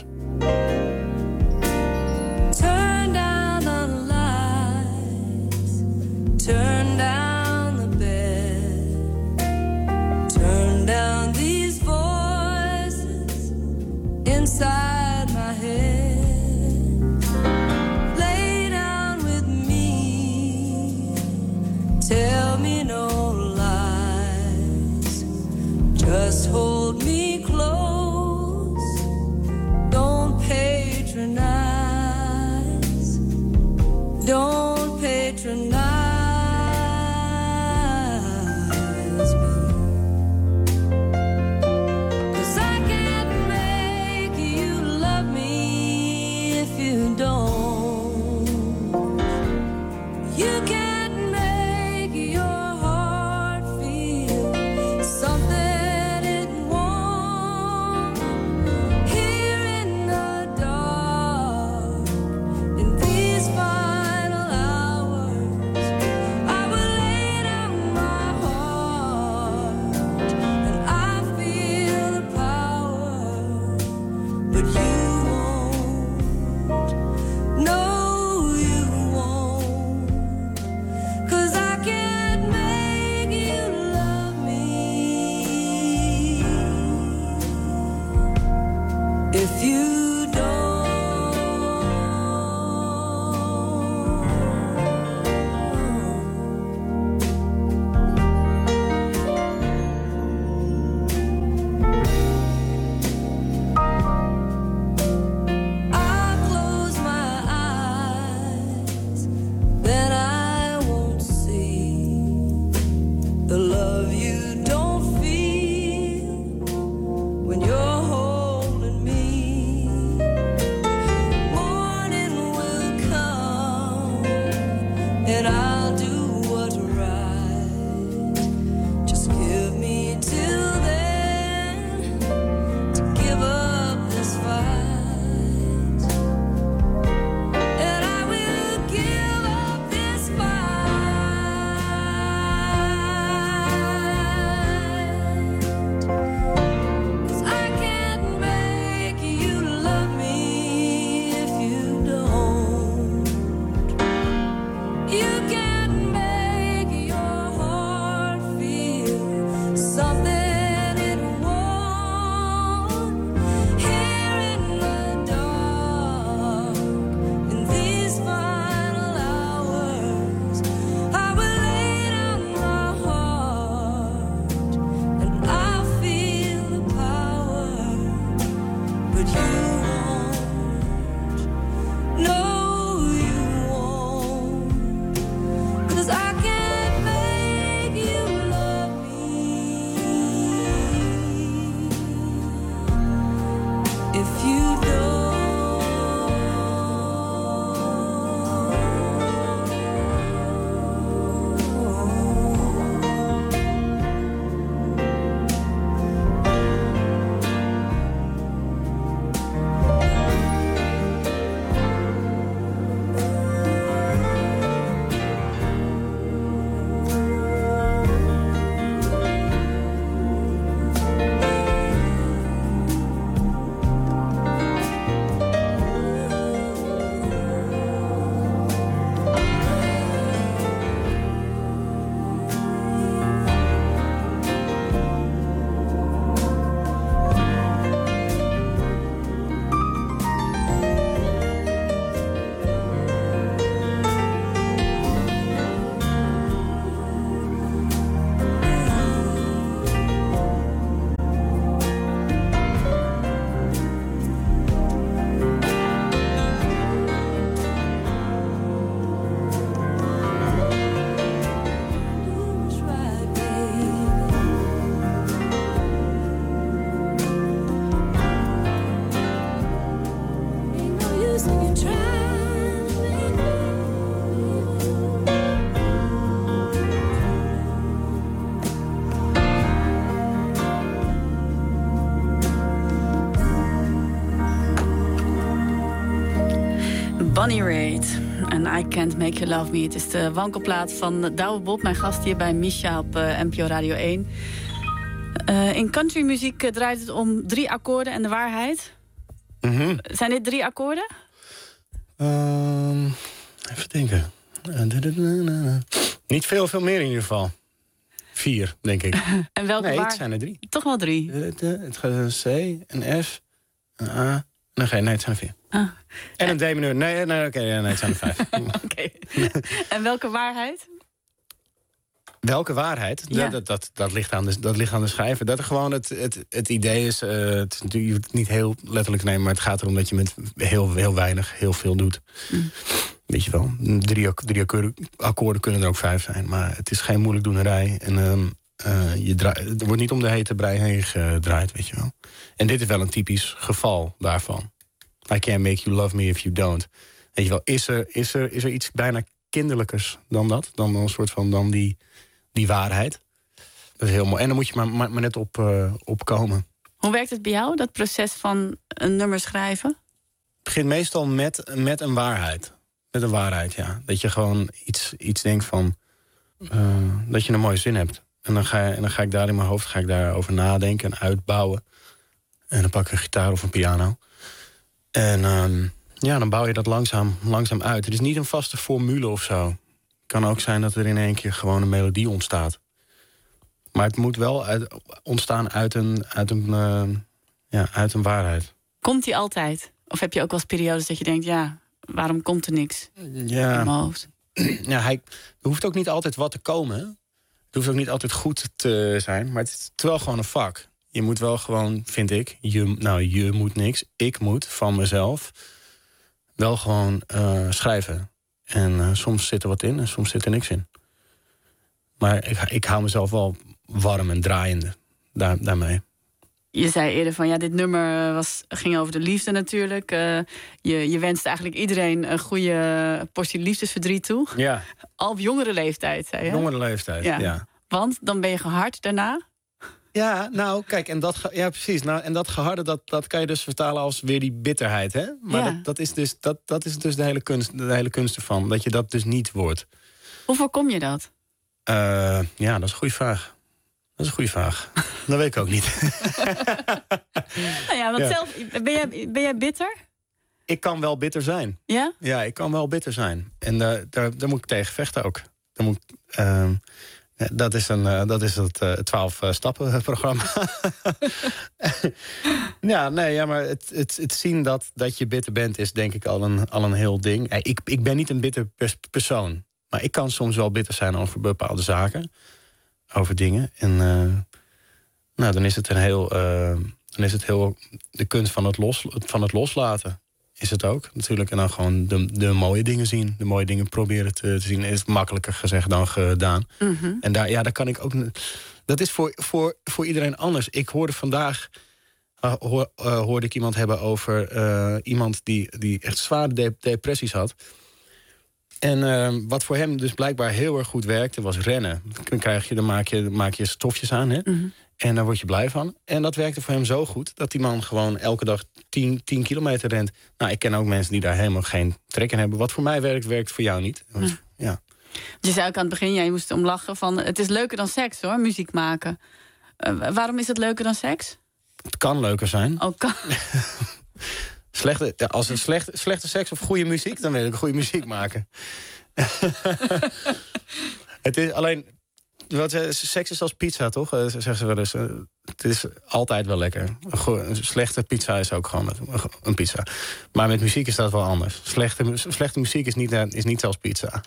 Turn down the lights. Turn down the bed. Turn down these voices inside my head. Lay down with me. Tell me no lies. Just hold me close. Don't patronize. Don't patronize me. 'Cause I can't make you love me if you don't. You can't make your heart feel something. If you don't, I close my eyes, then I Bonnie Raitt en I Can't Make You Love Me. Het is de wankelplaat van Douwe Bob, mijn gast hier bij Misha op uh, N P O Radio één. Uh, in countrymuziek uh, draait het om drie akkoorden en de waarheid. Mm-hmm. Zijn dit drie akkoorden? Um, even denken. Uh, Niet veel, veel meer in ieder geval. Vier, denk ik. En welke nee, waar... het zijn er drie. Toch wel drie? Het gaat een C, een F, een A... Nee, nee, het zijn er vier. Ah. En een D-mineur. Nee, nee, oké, okay, nee, het zijn er vijf. Okay. En welke waarheid? Welke waarheid? Ja. Dat, dat, dat, dat, ligt aan de, dat ligt aan de schrijver. Dat er gewoon het, het, het idee is... Uh, het is natuurlijk, je hoeft het niet heel letterlijk te nemen... maar het gaat erom dat je met heel, heel weinig heel veel doet. Mm. Weet je wel, drie, drie akkoorden, akkoorden kunnen er ook vijf zijn. Maar het is geen moeilijk doenerij. En um, uh, je draai, er wordt niet om de hete brei heen gedraaid, weet je wel. En dit is wel een typisch geval daarvan. I can't make you love me if you don't. Weet je wel, is er, is er, is er iets bijna kinderlijkers dan dat? Dan een soort van dan die, die waarheid. Dat is heel mooi. En dan moet je maar, maar, maar net op, uh, opkomen. Hoe werkt het bij jou, dat proces van een nummer schrijven? Het begint meestal met, met een waarheid. Met een waarheid, ja. Dat je gewoon iets, iets denkt van... Uh, dat je een mooie zin hebt. En dan, ga je, en dan ga ik daar in mijn hoofd ga ik daarover nadenken en uitbouwen. En dan pak ik een gitaar of een piano. En um, ja, dan bouw je dat langzaam, langzaam uit. Het is niet een vaste formule of zo. Het kan ook zijn dat er in één keer gewoon een melodie ontstaat. Maar het moet wel uit, ontstaan uit een, uit, een, uh, ja, uit een waarheid. Komt die altijd? Of heb je ook wel eens periodes dat je denkt... ja, waarom komt er niks ja. in mijn hoofd? Ja, hij, er hoeft ook niet altijd wat te komen. Het hoeft ook niet altijd goed te zijn. Maar het is wel gewoon een vak. Je moet wel gewoon, vind ik... Je, nou, je moet niks. Ik moet van mezelf wel gewoon uh, schrijven. En uh, soms zit er wat in en soms zit er niks in. Maar ik, ik hou mezelf wel warm en draaiende daar, daarmee. Je zei eerder van, ja, dit nummer was, ging over de liefde natuurlijk. Uh, je, je wenst eigenlijk iedereen een goede portie liefdesverdriet toe. Ja. Al op jongere leeftijd, zei je? Jongere leeftijd, ja. ja. Want dan ben je gehard daarna? Ja, nou, kijk, en dat, ja, precies. Nou, en dat geharde, dat, dat kan je dus vertalen als weer die bitterheid, hè? Maar ja. dat, dat, is dus, dat, dat is dus de hele kunst, de hele kunst ervan. Dat je dat dus niet wordt. Hoe voorkom je dat? Uh, ja, dat is een goede vraag. Dat is een goede vraag. Dat weet ik ook niet. Nou ja, want ja. zelf, ben jij, ben jij bitter? Ik kan wel bitter zijn. Ja? Ja, ik kan wel bitter zijn. En uh, daar, daar moet ik tegen vechten ook. Daar moet, uh, dat, is een, uh, dat is het uh, twaalf-stappen-programma. ja, nee, ja, maar het, het, het zien dat, dat je bitter bent... is denk ik al een, al een heel ding. Ik, ik ben niet een bitter pers- persoon. Maar ik kan soms wel bitter zijn over bepaalde zaken. Over dingen. En uh, nou, dan is het een heel... Uh, dan is het heel de kunst van het, los, van het loslaten. Is het ook, natuurlijk. En dan gewoon de, de mooie dingen zien. De mooie dingen proberen te, te zien. Is makkelijker gezegd dan gedaan. Mm-hmm. En daar, ja, daar kan ik ook... Dat is voor, voor, voor iedereen anders. Ik hoorde vandaag... Uh, hoor, uh, hoorde ik iemand hebben over... Uh, iemand die, die echt zware de- depressies had. En uh, wat voor hem dus blijkbaar heel erg goed werkte... was rennen. Dan, krijg je, dan maak, je, maak je stofjes aan, hè? Mm-hmm. En daar word je blij van. En dat werkte voor hem zo goed... dat die man gewoon elke dag tien kilometer rent. Nou, ik ken ook mensen die daar helemaal geen trek in hebben. Wat voor mij werkt, werkt voor jou niet. Dus, Mm. ja. Je zei ook aan het begin, ja, je moest om lachen van... het is leuker dan seks, hoor, muziek maken. Uh, waarom is het leuker dan seks? Het kan leuker zijn. Oh, kan. Slechte, ja, als het slecht, slechte seks of goede muziek... dan wil ik goede muziek maken. Het is alleen... Wat, seks is als pizza, toch? Uh, zeggen ze wel eens. Uh, het is altijd wel lekker. Een, go- een slechte pizza is ook gewoon een, een pizza. Maar met muziek is dat wel anders. Slechte, slechte muziek is niet, uh, is niet als pizza.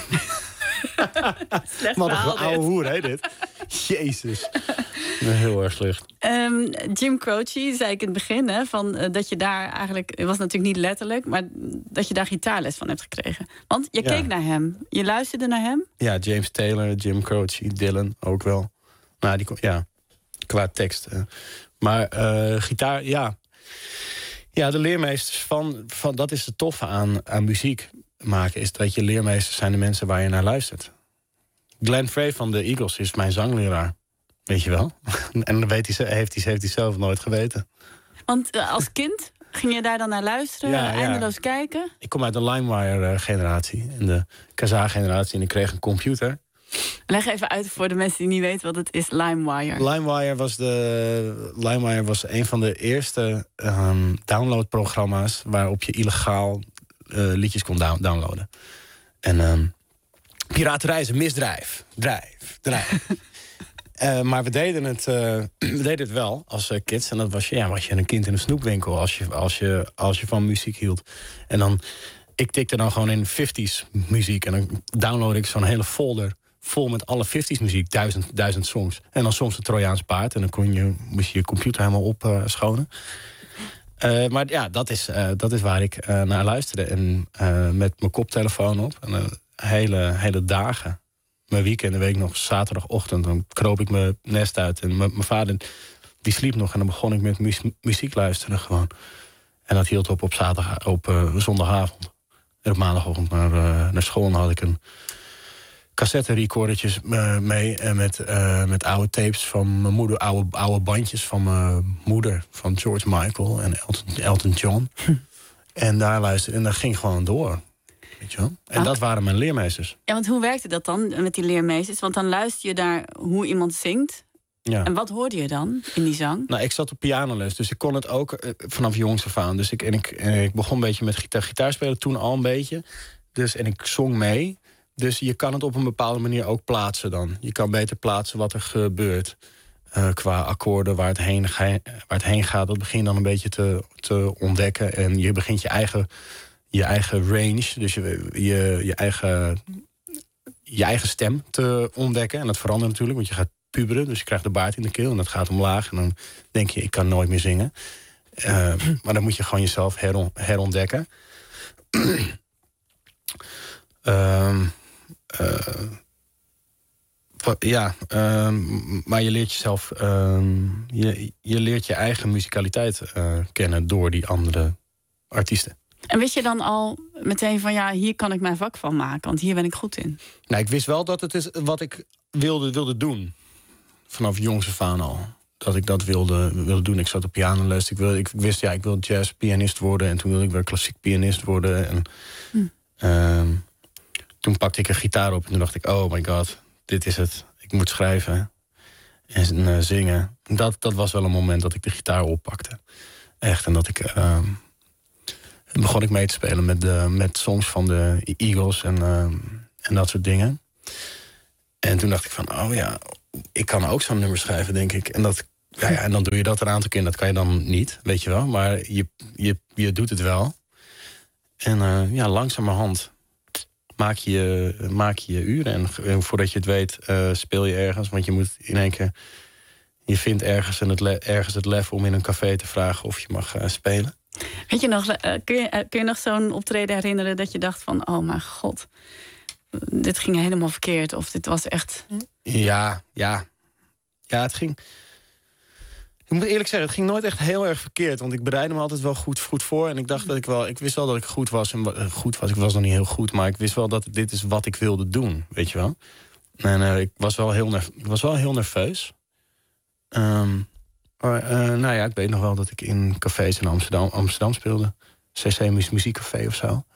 Slecht Wat een verhaal, oude dit. hoer, hè, dit? Jezus. Heel erg slecht. Um, Jim Croce, zei ik in het begin, hè, van, uh, dat je daar eigenlijk... het was natuurlijk niet letterlijk, maar dat je daar gitaarles van hebt gekregen. Want je Ja. keek naar hem, je luisterde naar hem. Ja, James Taylor, Jim Croce, Dylan ook wel. Nou, die, kon- ja, qua tekst. uh. Maar uh, gitaar, ja. Ja, de leermeesters van, van... Dat is het toffe aan, aan muziek maken... is dat je leermeesters zijn de mensen waar je naar luistert. Glenn Frey van de Eagles is mijn zangleraar. Weet je wel? En dat weet hij, heeft, hij, heeft hij zelf nooit geweten. Want uh, als kind Ging je daar dan naar luisteren, Ja, ja. eindeloos kijken? Ik kom uit de LimeWire-generatie en de Kazaa-generatie en ik kreeg een computer. Leg even uit voor de mensen die niet weten wat het is, LimeWire. LimeWire was, de, LimeWire was een van de eerste um, downloadprogramma's waarop je illegaal uh, liedjes kon down- downloaden. En um, piraterij is een misdrijf. Drijf, drijf. uh, maar we deden, het, uh, we deden het wel als uh, kids. En dat was, ja, was je een kind in een snoepwinkel als je, als je, als je van muziek hield. En dan, ik tikte dan gewoon in vijftiger muziek. En dan downloadde ik zo'n hele folder vol met alle vijftiger muziek, duizend, duizend songs. En dan soms een Trojaans paard. En dan kon je, moest je je computer helemaal opschonen. Uh, uh, maar ja, dat is, uh, dat is waar ik uh, naar luisterde. En uh, met mijn koptelefoon op. En, uh, hele, hele dagen. Mijn weekenden, weet ik nog, zaterdagochtend. Dan kroop ik mijn nest uit. En mijn vader, die sliep nog. En dan begon ik met mu- muziek luisteren gewoon. En dat hield op op, zaterdag, op uh, zondagavond. En op maandagochtend naar, uh, naar school. En dan had ik een cassette-recordertjes uh, mee. En met, uh, met oude tapes van mijn moeder. Oude, oude bandjes van mijn moeder. Van George Michael en Elton, Elton John. Hm. En daar luisterde. En dat ging gewoon door. Weet je wel? En ah. dat waren mijn leermeesters. Ja, want hoe werkte dat dan met die leermeesters? Want dan luister je daar hoe iemand zingt. Ja. En wat hoorde je dan in die zang? Nou, ik zat op pianoles, dus ik kon het ook uh, vanaf jongs af aan. Dus ik, en ik, en ik begon een beetje met gitaar, gitaar spelen, toen al een beetje. Dus, en ik zong mee. Dus je kan het op een bepaalde manier ook plaatsen dan. Je kan beter plaatsen wat er gebeurt. Uh, qua akkoorden, waar het, heen ga, waar het heen gaat. Dat begin je dan een beetje te, te ontdekken. En je begint je eigen, je eigen range, dus je, je, je, eigen, je eigen stem te ontdekken. En dat verandert natuurlijk, want je gaat puberen. Dus je krijgt de baard in de keel en dat gaat omlaag. En dan denk je, ik kan nooit meer zingen. Uh, maar dan moet je gewoon jezelf heron, herontdekken. uh, uh, ja, uh, maar je leert jezelf... Uh, je, je leert je eigen muzikaliteit uh, kennen door die andere artiesten. En wist je dan al meteen van, ja, hier kan ik mijn vak van maken, want hier ben ik goed in? Nou, ik wist wel dat het is wat ik wilde, wilde doen. Vanaf jongs af aan al. Dat ik dat wilde, wilde doen. Ik zat op pianoles. Ik, wilde, ik wist, ja, ik wilde jazzpianist worden. En toen wilde ik weer klassiek pianist worden. En hm. uh, toen pakte ik een gitaar op. En toen dacht ik, oh my god, dit is het. Ik moet schrijven. En uh, zingen. Dat, dat was wel een moment dat ik de gitaar oppakte. Echt. En dat ik... Uh, begon ik mee te spelen met, de, met songs van de Eagles en, uh, en dat soort dingen. En toen dacht ik van, oh ja, ik kan ook zo'n nummer schrijven, denk ik. En, dat, ja, ja, en dan doe je dat een aantal keer. Dat kan je dan niet, weet je wel. Maar je, je, je doet het wel. En uh, ja, langzamerhand maak je, maak je je uren. En, en voordat je het weet, uh, speel je ergens. Want je moet in één keer... Je vindt ergens, en het le- ergens het lef om in een café te vragen of je mag uh, spelen. Weet je nog, kun je, kun je nog zo'n optreden herinneren dat je dacht van, oh mijn god, dit ging helemaal verkeerd, of dit was echt... Ja, ja. Ja, het ging... Ik moet eerlijk zeggen, het ging nooit echt heel erg verkeerd, want ik bereidde me altijd wel goed, goed voor. En ik dacht dat ik wel, ik wist wel dat ik goed was. En goed was, ik was nog niet heel goed, maar ik wist wel dat dit is wat ik wilde doen, weet je wel. En uh, ik was wel heel, nerv- ik was wel heel nerveus. Um, Maar, uh, nou ja, ik weet nog wel dat ik in cafés in Amsterdam, Amsterdam speelde. C C Muziekcafé of zo.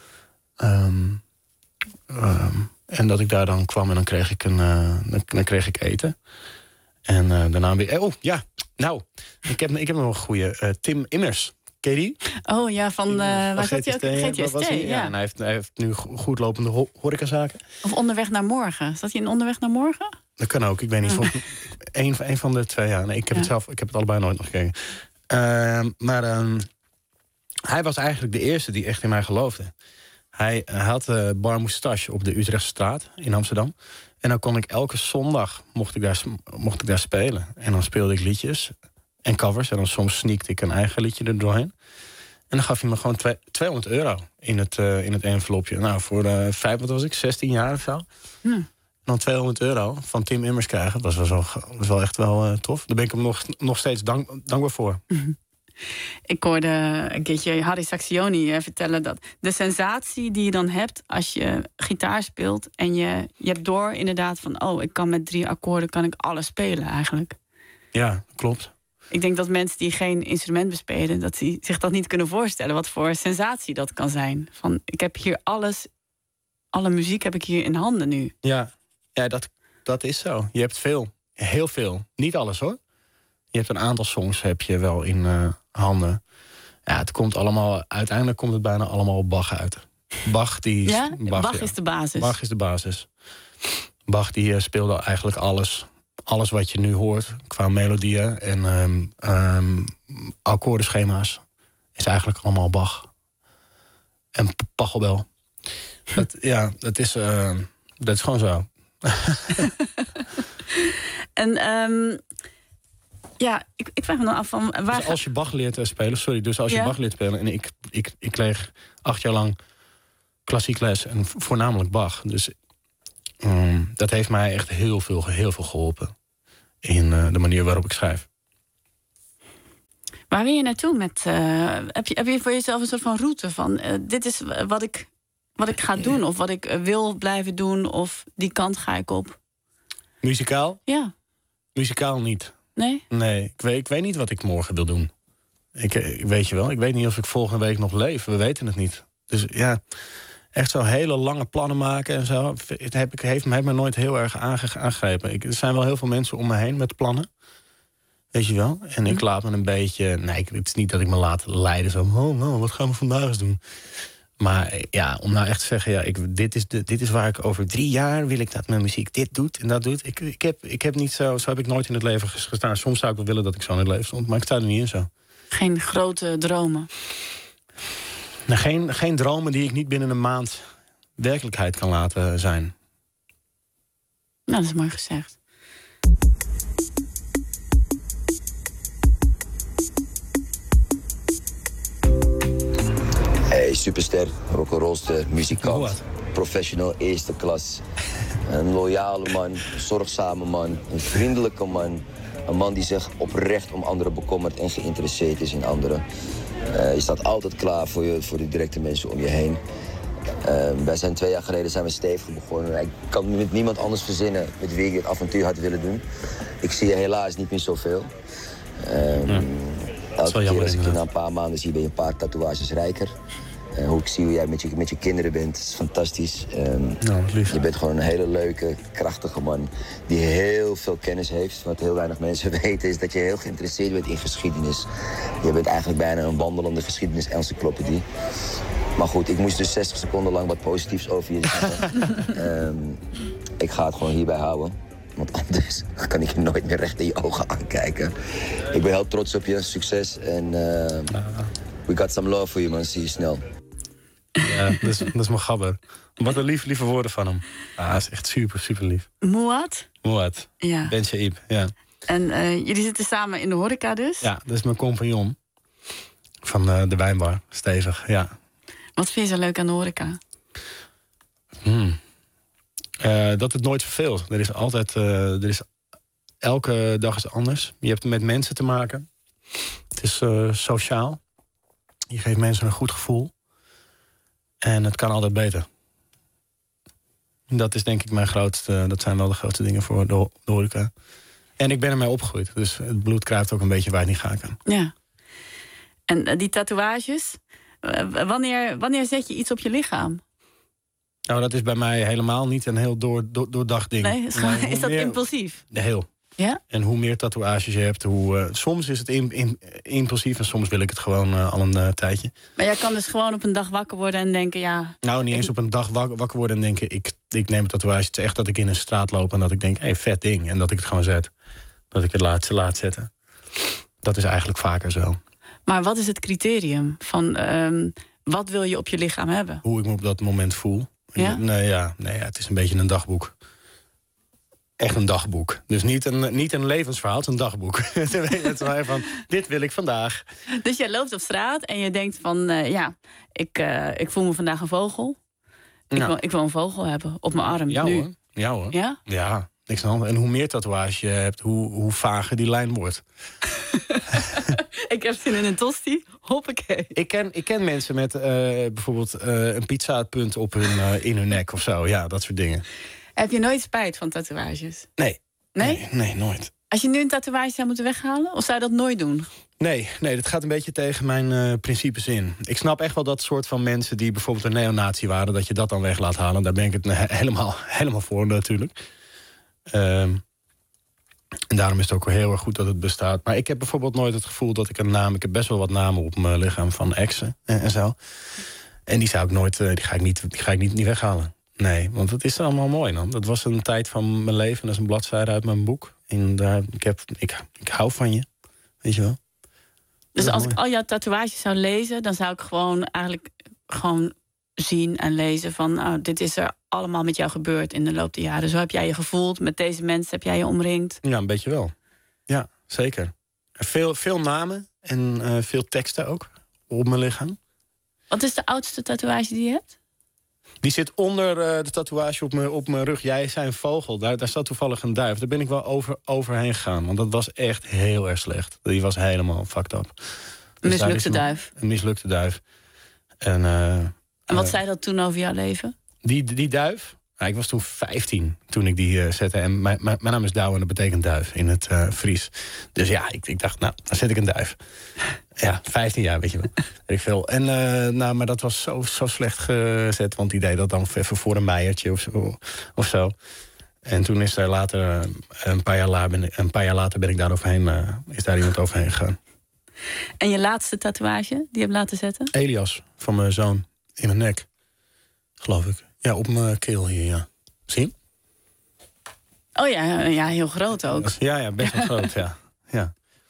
Um, um, en dat ik daar dan kwam en dan kreeg ik, een, uh, dan, dan kreeg ik eten. En uh, daarna weer... Oh, ja, nou, ik heb, ik heb nog een goede. Uh, Tim Immers, ken je die? Oh ja, van, uh, waar zat hij ook? G T S T, ja. ja. En hij heeft, hij heeft nu goedlopende ho- horecazaken. Of Onderweg naar Morgen. Zat hij in Onderweg naar Morgen? Dat kan ook, ik weet niet. Oh. Eén een van de twee, ja. Nee, ik heb ja. het zelf, ik heb het allebei nooit nog gekeken. Uh, maar um, hij was eigenlijk de eerste die echt in mij geloofde. Hij uh, had uh, Bar Moustache op de Utrechtse straat in Amsterdam. En dan kon ik elke zondag, mocht ik, daar, mocht ik daar spelen. En dan speelde ik liedjes en covers. En dan soms sneakte ik een eigen liedje er doorheen. En dan gaf hij me gewoon twee, tweehonderd euro in het, uh, in het envelopje. Nou, voor uh, vijf, wat was ik, zestien jaar of zo. Hm. Dan tweehonderd euro van Tim Immers krijgen. Dat was wel, was wel echt wel uh, tof. Daar ben ik hem nog, nog steeds dank, dankbaar voor. Mm-hmm. Ik hoorde een keertje Harry Saxioni vertellen dat de sensatie die je dan hebt als je gitaar speelt en je, je hebt door inderdaad van, oh, ik kan met drie akkoorden kan ik alles spelen eigenlijk. Ja, klopt. Ik denk dat mensen die geen instrument bespelen, dat die zich dat niet kunnen voorstellen. Wat voor sensatie dat kan zijn. Van, ik heb hier alles, alle muziek heb ik hier in handen nu. Ja, ja dat, dat is zo. Je hebt veel, heel veel. Niet alles hoor. Je hebt een aantal songs heb je wel in uh, handen. Ja, het komt allemaal, uiteindelijk komt het bijna allemaal op Bach uit. Bach, die, Ja? Bach, Bach ja. is de basis. Bach is de basis. Bach die uh, speelde eigenlijk alles. Alles wat je nu hoort qua melodieën en um, um, akkoordenschema's is eigenlijk allemaal Bach. En Pachelbel. Dat, ja, dat is, uh, dat is gewoon zo. En um, ja, ik, ik vraag me dan af van waar. Dus als je Bach leert uh, spelen, sorry, dus als je Ja. Bach leert spelen en ik, ik, ik kreeg acht jaar lang klassiek les en voornamelijk Bach. Dus um, dat heeft mij echt heel veel, heel veel geholpen in uh, de manier waarop ik schrijf. Waar wil je naartoe met? Uh, heb, je, heb je voor jezelf een soort van route van uh, dit is wat ik, wat ik ga doen of wat ik uh, wil blijven doen of die kant ga ik op? Muzikaal? Ja. Muzikaal niet. Nee? Nee, ik weet, ik weet niet wat ik morgen wil doen. Ik, ik weet je wel, ik weet niet of ik volgende week nog leef. We weten het niet. Dus ja, echt zo hele lange plannen maken en zo. Het heb ik, heeft, heeft me nooit heel erg aange, aangegrepen. Ik, er zijn wel heel veel mensen om me heen met plannen. Weet je wel? En ik laat me een beetje... Nee, ik, het is niet dat ik me laat leiden. Zo, oh, oh, wat gaan we vandaag eens doen? Maar ja, om nou echt te zeggen... Ja, ik, dit, is de, dit is waar ik over drie jaar wil ik dat mijn muziek dit doet en dat doet. Ik, ik, heb, ik heb niet zo... Zo heb ik nooit in het leven gestaan. Soms zou ik wel willen dat ik zo in het leven stond. Maar ik sta er niet in zo. Geen grote dromen? Nou, geen, geen dromen die ik niet binnen een maand werkelijkheid kan laten zijn. Nou, dat is mooi gezegd. Hey, superster, rock'n'rollster, muzikant, Wat? professional eerste klas. Een loyale man, een zorgzame man, een vriendelijke man. Een man die zich oprecht om anderen bekommert en geïnteresseerd is in anderen. Uh, je staat altijd klaar voor, je, voor de directe mensen om je heen. Uh, wij zijn twee jaar geleden zijn we stevig begonnen. Ik kan met niemand anders verzinnen met wie ik dit avontuur had willen doen. Ik zie je helaas niet meer zoveel. Um, ja. Elke keer jammer, als ik je inderdaad. na een paar maanden zie, ben je een paar tatoeages rijker. Uh, hoe ik zie hoe jij met je, met je kinderen bent, is fantastisch. Um, Nou, wat lief. je bent gewoon een hele leuke, krachtige man die heel veel kennis heeft. Wat heel weinig mensen weten is dat je heel geïnteresseerd bent in geschiedenis. Je bent eigenlijk bijna een wandelende geschiedenis-encyclopedie. Maar goed, ik moest dus zestig seconden lang wat positiefs over je zeggen. um, ik ga het gewoon hierbij houden. Want anders kan ik je nooit meer recht in je ogen aankijken. Ik ben heel trots op je, succes. En uh, we got some love for you, man. Zie je snel. Ja, dat is, dat is mijn gabber. Wat een lief, lieve woorden van hem. Ah, dat is echt super, super lief. Muad? Muad. Ja. Ben Shaib, ja. En uh, jullie zitten samen in de horeca dus? Ja, dat is mijn compagnon. Van uh, de wijnbar. Stevig, ja. Wat vind je zo leuk aan de horeca? Hmm. Uh, dat het nooit verveelt. Er is altijd... Uh, er is, elke dag is anders. Je hebt met mensen te maken. Het is uh, sociaal. Je geeft mensen een goed gevoel. En het kan altijd beter. Dat is denk ik mijn grootste... Dat zijn wel de grootste dingen voor de, de horeca. En ik ben ermee opgegroeid. Dus het bloed kruipt ook een beetje waar het niet gaan kan. Ja. En uh, die tatoeages... Uh, wanneer, wanneer zet je iets op je lichaam? Nou, dat is bij mij helemaal niet een heel door, door, doordacht ding. Nee, is, gewoon, hoe is dat meer, impulsief? Heel. Ja? En hoe meer tatoeages je hebt, hoe... Uh, soms is het in, in, impulsief en soms wil ik het gewoon uh, al een uh, tijdje. Maar jij kan dus gewoon op een dag wakker worden en denken, ja... Nou, niet eens op een dag wakker, wakker worden en denken... Ik, ik neem een tatoeage. Het is echt dat ik in een straat loop en dat ik denk... Hé, hey, vet ding. En dat ik het gewoon zet. Dat ik het laat, laat zetten. Dat is eigenlijk vaker zo. Maar wat is het criterium van... Um, wat wil je op je lichaam hebben? Hoe ik me op dat moment voel. Ja? Nee, ja, nee, ja, het is een beetje een dagboek. Echt een dagboek. Dus niet een, niet een levensverhaal, het is een dagboek. Het is wel van, dit wil ik vandaag. Dus jij loopt op straat en je denkt van... Uh, ja, ik, uh, ik voel me vandaag een vogel. Ik, Nou. wil, ik wil een vogel hebben op mijn arm. Ja nu. hoor. Ja hoor. Ja? Ja, niks aan de hand. En hoe meer tatoeage je hebt, hoe, hoe vager die lijn wordt. Ik heb zin in een tosti. Hoppakee. Ik ken, ik ken mensen met uh, bijvoorbeeld uh, een pizzapunt op hun, uh, in hun nek of zo. Ja, dat soort dingen. Heb je nooit spijt van tatoeages? Nee. Nee? Nee, nee nooit. Als je nu een tatoeage zou moeten weghalen, of zou je dat nooit doen? Nee, nee, dat gaat een beetje tegen mijn uh, principes in. Ik snap echt wel dat soort van mensen die bijvoorbeeld een neonazi waren, dat je dat dan weg laat halen. Daar ben ik het he- helemaal, helemaal voor natuurlijk. Um, en daarom is het ook wel heel erg goed dat het bestaat. Maar ik heb bijvoorbeeld nooit het gevoel dat ik een naam... Ik heb best wel wat namen op mijn lichaam van exen en, en zo. En die zou ik nooit, uh, die ga ik niet, die ga ik niet, niet weghalen. Nee, want het is allemaal mooi dan. Dat was een tijd van mijn leven. Dat is een bladzijde uit mijn boek. En daar, ik, heb, ik, ik hou van je, weet je wel. Dus als ik al jouw tatoeages zou lezen, dan zou ik gewoon eigenlijk gewoon zien en lezen van, oh, dit is er allemaal met jou gebeurd in de loop der jaren. Zo heb jij je gevoeld, met deze mensen heb jij je omringd. Ja, een beetje wel. Ja, zeker. Veel, veel namen en uh, veel teksten ook op mijn lichaam. Wat is de oudste tatoeage die je hebt? Die zit onder uh, de tatoeage op mijn, op mijn rug. Jij zei een vogel, daar, daar staat toevallig een duif. Daar ben ik wel over, overheen gegaan, want dat was echt heel erg slecht. Die was helemaal fucked up. Dus een mislukte duif? Een mislukte duif. En, uh, en wat uh, zei dat toen over jouw leven? Die, die duif? Nou, ik was toen vijftien toen ik die uh, zette. En mijn, mijn, mijn naam is Douw en dat betekent duif in het uh, Fries. Dus ja, ik, ik dacht, nou, dan zet ik een duif. Ja, vijftien jaar, weet je wel. Weet ik veel. En, uh, nou, maar dat was zo, zo slecht gezet, want die deed dat dan even voor een meiertje of zo. Of zo. En toen is er later, uh, een, paar jaar la, ben, een paar jaar later ben ik daar overheen, uh, is daar iemand overheen gegaan. En je laatste tatoeage die je hebt laten zetten? Elias, van mijn zoon, in mijn nek, geloof ik. Ja, op mijn keel hier, ja. Zie je? Oh ja, ja, heel groot ook. Ja, ja, best wel groot, ja. ja.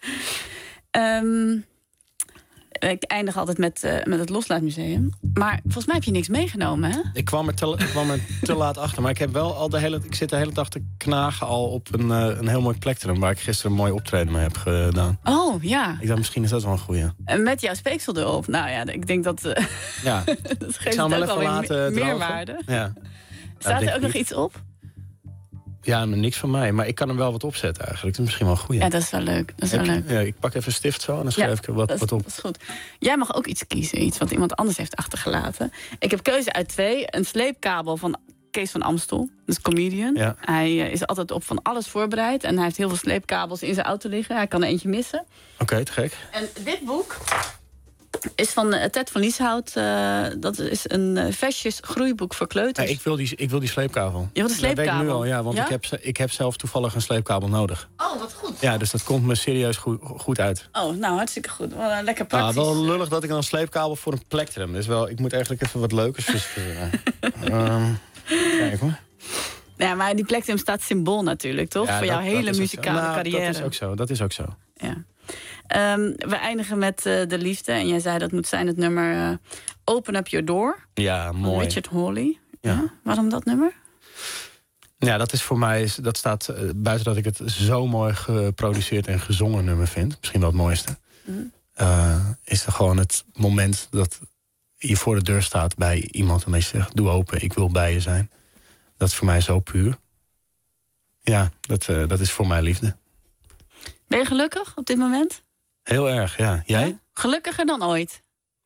Um, ik eindig altijd met, uh, met het Loslaatmuseum. Maar volgens mij heb je niks meegenomen, hè? Ik kwam er te, ik kwam er te laat achter. Maar ik, heb wel al de hele, ik zit de hele dag te knagen al op een, uh, een heel mooi plektrum... waar ik gisteren een mooi optreden mee heb gedaan. Oh, ja. Ik dacht, misschien is dat wel een goeie. En met jouw speeksel erop. Nou ja, ik denk dat... Uh, ja. dat geeft ik zal hem ook wel even laten me- meerwaarde. Ja. Staat er ook nog iets op? Ja, maar niks van mij. Maar ik kan hem wel wat opzetten eigenlijk. Dat is misschien wel goed. Ja, dat is wel leuk. Dat is wel leuk. Ja, ik pak even een stift zo en dan schrijf ja, ik er wat, dat is, wat op. Dat is goed. Jij mag ook iets kiezen. Iets wat iemand anders heeft achtergelaten. Ik heb keuze uit twee. Een sleepkabel van Kees van Amstel. Dat is comedian. Ja. Hij uh, is altijd op van alles voorbereid. En hij heeft heel veel sleepkabels in zijn auto liggen. Hij kan er eentje missen. Oké, okay, te gek. En dit boek is van uh, Ted van Lieshout. Uh, dat is een uh, versjes groeiboek voor kleuters. Ja, ik, wil die, ik wil die sleepkabel. Je wilt de sleepkabel? Dat weet ik nu al, ja. Want ja? Ik, heb, ik heb zelf toevallig een sleepkabel nodig. Oh, wat goed. Ja, dus dat komt me serieus goed, goed uit. Oh, nou, hartstikke goed. Wel, uh, lekker praktisch. Nou, wel lullig dat ik dan een sleepkabel voor een plektrum. Dus wel, ik moet eigenlijk even wat leukers versturen. um, Kijk hoor. Ja, maar die plektrum staat symbool natuurlijk, toch? Ja, voor jouw dat, hele dat muzikale nou, carrière. Dat is ook zo, dat is ook zo. Ja. Um, we eindigen met uh, de liefde. En jij zei dat moet zijn het nummer uh, Open Up Your Door. Ja, mooi. Van Richard Hawley. Ja. Ja. Waarom dat nummer? Ja, dat is voor mij, dat staat uh, buiten dat ik het zo mooi geproduceerd en gezongen nummer vind. Misschien wel het mooiste. Mm. Uh, is er gewoon het moment dat je voor de deur staat bij iemand en dat je zegt, doe open, ik wil bij je zijn. Dat is voor mij zo puur. Ja, dat, uh, dat is voor mij liefde. Ben je gelukkig op dit moment? Heel erg, ja. Jij? Ja? Gelukkiger dan ooit?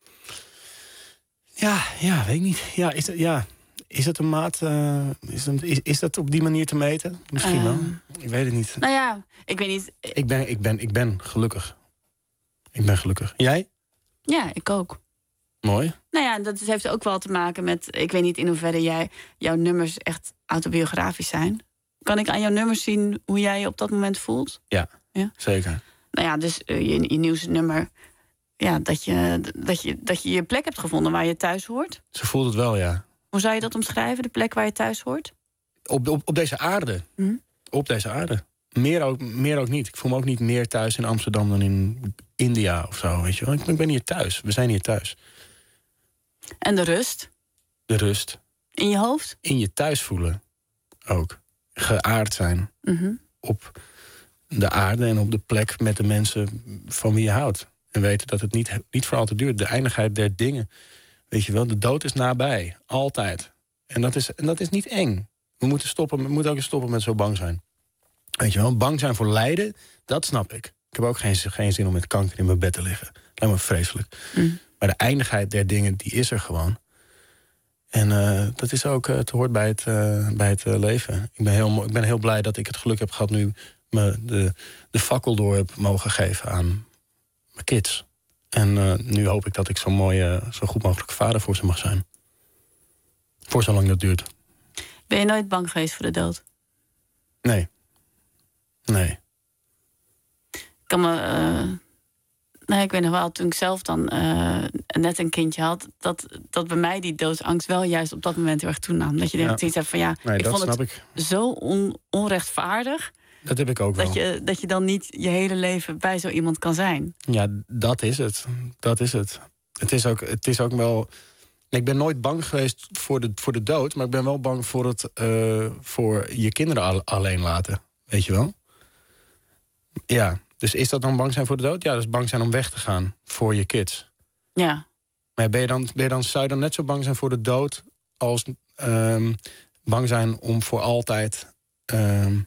Ja, ja, weet ik niet. Ja, is dat, ja. Is dat een maat? Uh, is, dat, is, is dat op die manier te meten? Misschien uh, wel. Ik weet het niet. Nou ja, ik weet niet. Ik ben, ik ben, ik ben gelukkig. Ik ben gelukkig. Jij? Ja, ik ook. Mooi. Nou ja, dat heeft ook wel te maken met... Ik weet niet in hoeverre jij, jouw nummers echt autobiografisch zijn. Kan ik aan jouw nummers zien hoe jij je op dat moment voelt? Ja, ja? Zeker. Nou ja, dus uh, je, je nieuwste nummer... Ja, dat je, dat, je, dat je je plek hebt gevonden waar je thuis hoort. Ze voelt het wel, ja. Hoe zou je dat omschrijven, de plek waar je thuis hoort? Op, op, op deze aarde. Hm? Op deze aarde. Meer ook, meer ook niet. Ik voel me ook niet meer thuis in Amsterdam dan in India of zo. Weet je wel. Ik, ik ben hier thuis. We zijn hier thuis. En de rust? De rust. In je hoofd? In je thuis voelen. Ook. Geaard zijn. Mm-hmm. Op de aarde en op de plek met de mensen van wie je houdt. En weten dat het niet, niet voor altijd duurt. De eindigheid der dingen. Weet je wel, de dood is nabij. Altijd. En dat is, en dat is niet eng. We moeten stoppen, we moeten ook eens stoppen met zo bang zijn. Weet je wel, bang zijn voor lijden, dat snap ik. Ik heb ook geen, geen zin om met kanker in mijn bed te liggen. Lijkt me vreselijk. Mm. Maar de eindigheid der dingen, die is er gewoon. En uh, dat is ook, uh, het hoort bij het, uh, bij het uh, leven. Ik ben, heel, ik ben heel blij dat ik het geluk heb gehad nu me de, de fakkel door heb mogen geven aan mijn kids. En uh, nu hoop ik dat ik zo'n mooie, zo goed mogelijke vader voor ze mag zijn. Voor zolang dat duurt. Ben je nooit bang geweest voor de dood? Nee. Nee. Ik kan me... Uh, nee, ik weet nog wel, toen ik zelf dan uh, net een kindje had... Dat, dat bij mij die doodsangst wel juist op dat moment heel erg toenam. Dat je ja. denkt, iets hebt van ja, nee, ik dat vond snap het ik. zo on, onrechtvaardig... Dat heb ik ook wel. Dat je, dat je dan niet je hele leven bij zo iemand kan zijn. Ja, dat is het. Dat is het. Het is ook, het is ook wel... Ik ben nooit bang geweest voor de, voor de dood... maar ik ben wel bang voor, het, uh, voor je kinderen al, alleen laten. Weet je wel? Ja, dus is dat dan bang zijn voor de dood? Ja, dat is bang zijn om weg te gaan voor je kids. Ja. Maar ben je dan, ben je dan, zou je dan net zo bang zijn voor de dood... als um, bang zijn om voor altijd... Um,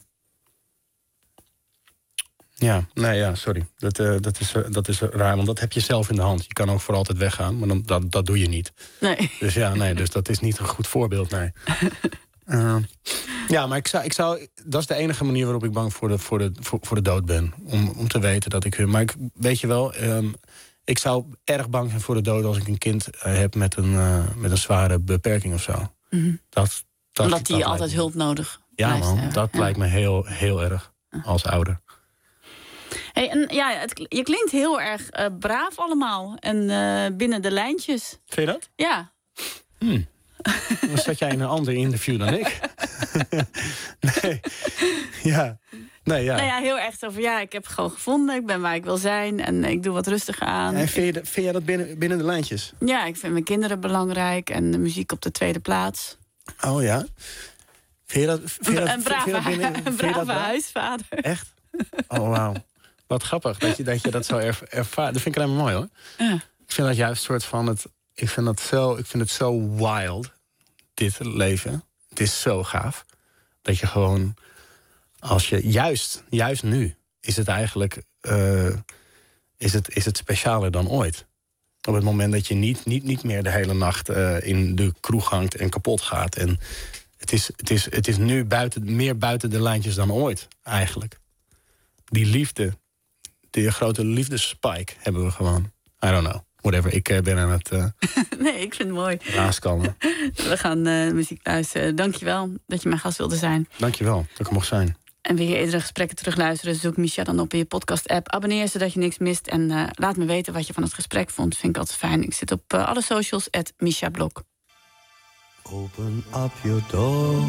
Ja, nee, ja, sorry. Dat, uh, dat, is, uh, dat is raar, want dat heb je zelf in de hand. Je kan ook voor altijd weggaan, maar dan, dat, dat doe je niet. Nee. Dus ja, nee, dus dat is niet een goed voorbeeld, nee. uh, ja, maar ik zou, ik zou, dat is de enige manier waarop ik bang voor de, voor de, voor, voor de dood ben. Om, om te weten dat ik... Maar ik, weet je wel, um, ik zou erg bang zijn voor de dood... als ik een kind uh, heb met een, uh, met een zware beperking of zo. Mm-hmm. Dat, dat, Omdat die dat altijd me, hulp nodig Ja, blijft man, hebben. dat ja. lijkt me heel, heel erg als ouder. Hey, en ja, het, je klinkt heel erg uh, braaf allemaal. En uh, binnen de lijntjes. Vind je dat? Ja. Hmm. Dan zat jij in een ander interview dan ik. nee. Ja. Nee, ja. Nou ja, heel erg zo van ja, ik heb het gewoon gevonden. Ik ben waar ik wil zijn. En ik doe wat rustiger aan. En vind, je, vind jij dat binnen, binnen de lijntjes? Ja, ik vind mijn kinderen belangrijk. En de muziek op de tweede plaats. Oh ja? Vind je dat, vind je dat, een brave, vind je dat binnen, een vind je brave dat huisvader. Echt? Oh, wauw. Wat grappig dat je dat, je dat zo erv- ervaart. Dat vind ik alleen maar mooi, hoor. Ja. Ik vind dat juist een soort van... Het, ik, vind dat zo, ik vind het zo wild, dit leven. Het is zo gaaf. Dat je gewoon... Als je juist, juist nu... is het eigenlijk... Uh, is, het, is het specialer dan ooit. Op het moment dat je niet, niet, niet meer de hele nacht... Uh, in de kroeg hangt en kapot gaat. En het is, het is, het is nu buiten, meer buiten de lijntjes dan ooit, eigenlijk. Die liefde... Die grote liefdesspike hebben we gewoon. I don't know. Whatever. Ik uh, ben aan het... Uh, nee, ik vind het mooi. Raaskalmen. We gaan uh, muziek luisteren. Dankjewel dat je mijn gast wilde zijn. Dankjewel dat ik er mocht zijn. En wil je eerdere gesprekken terugluisteren... zoek Misha dan op in je podcast-app. Abonneer zodat je niks mist. En uh, laat me weten wat je van het gesprek vond. Vind ik altijd fijn. Ik zit op uh, alle socials, at Misha Blok. Open up your door.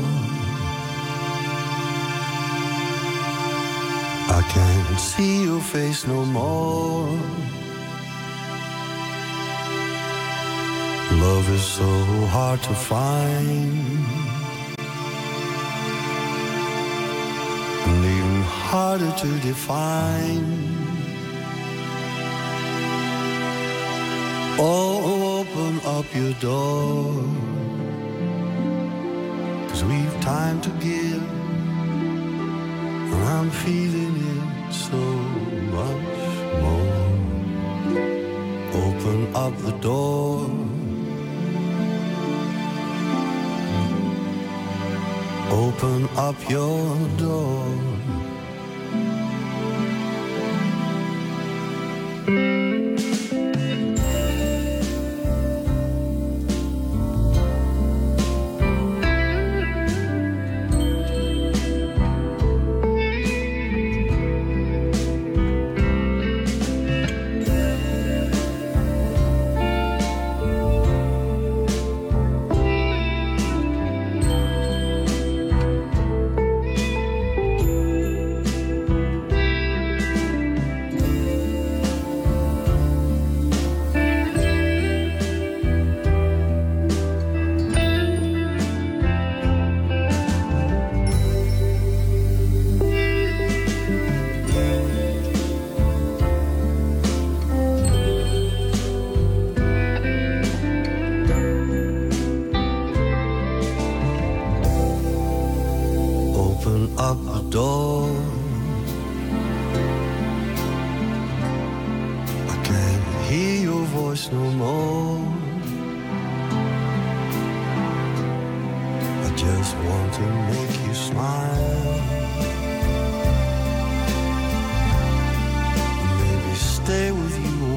I can't see your face no more. Love is so hard to find, and even harder to define. Oh, open up your door, 'cause we've time to give. I'm feeling it so much more. Open up the door. Open up your door.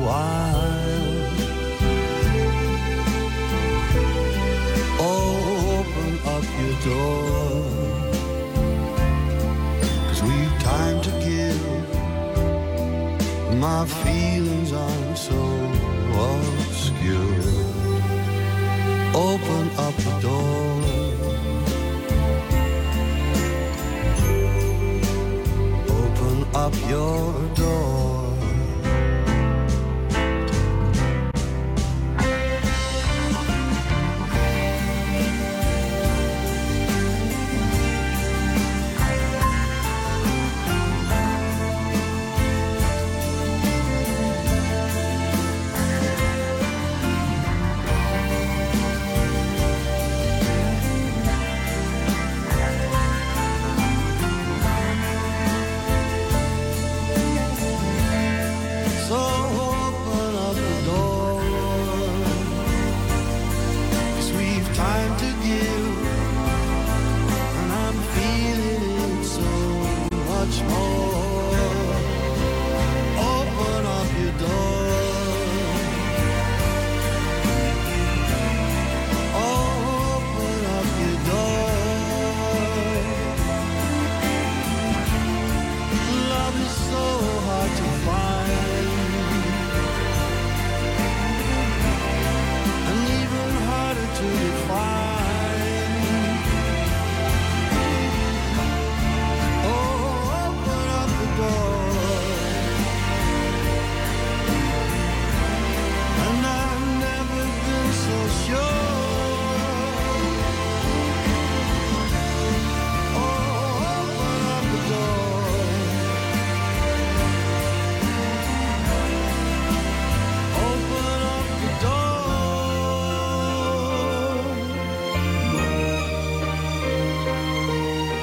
while. Oh, open up your door, 'cause we've time to give. My feelings aren't so obscure. Open up the door. Open up your door.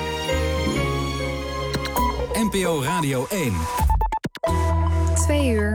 N P O Radio één. Twee uur.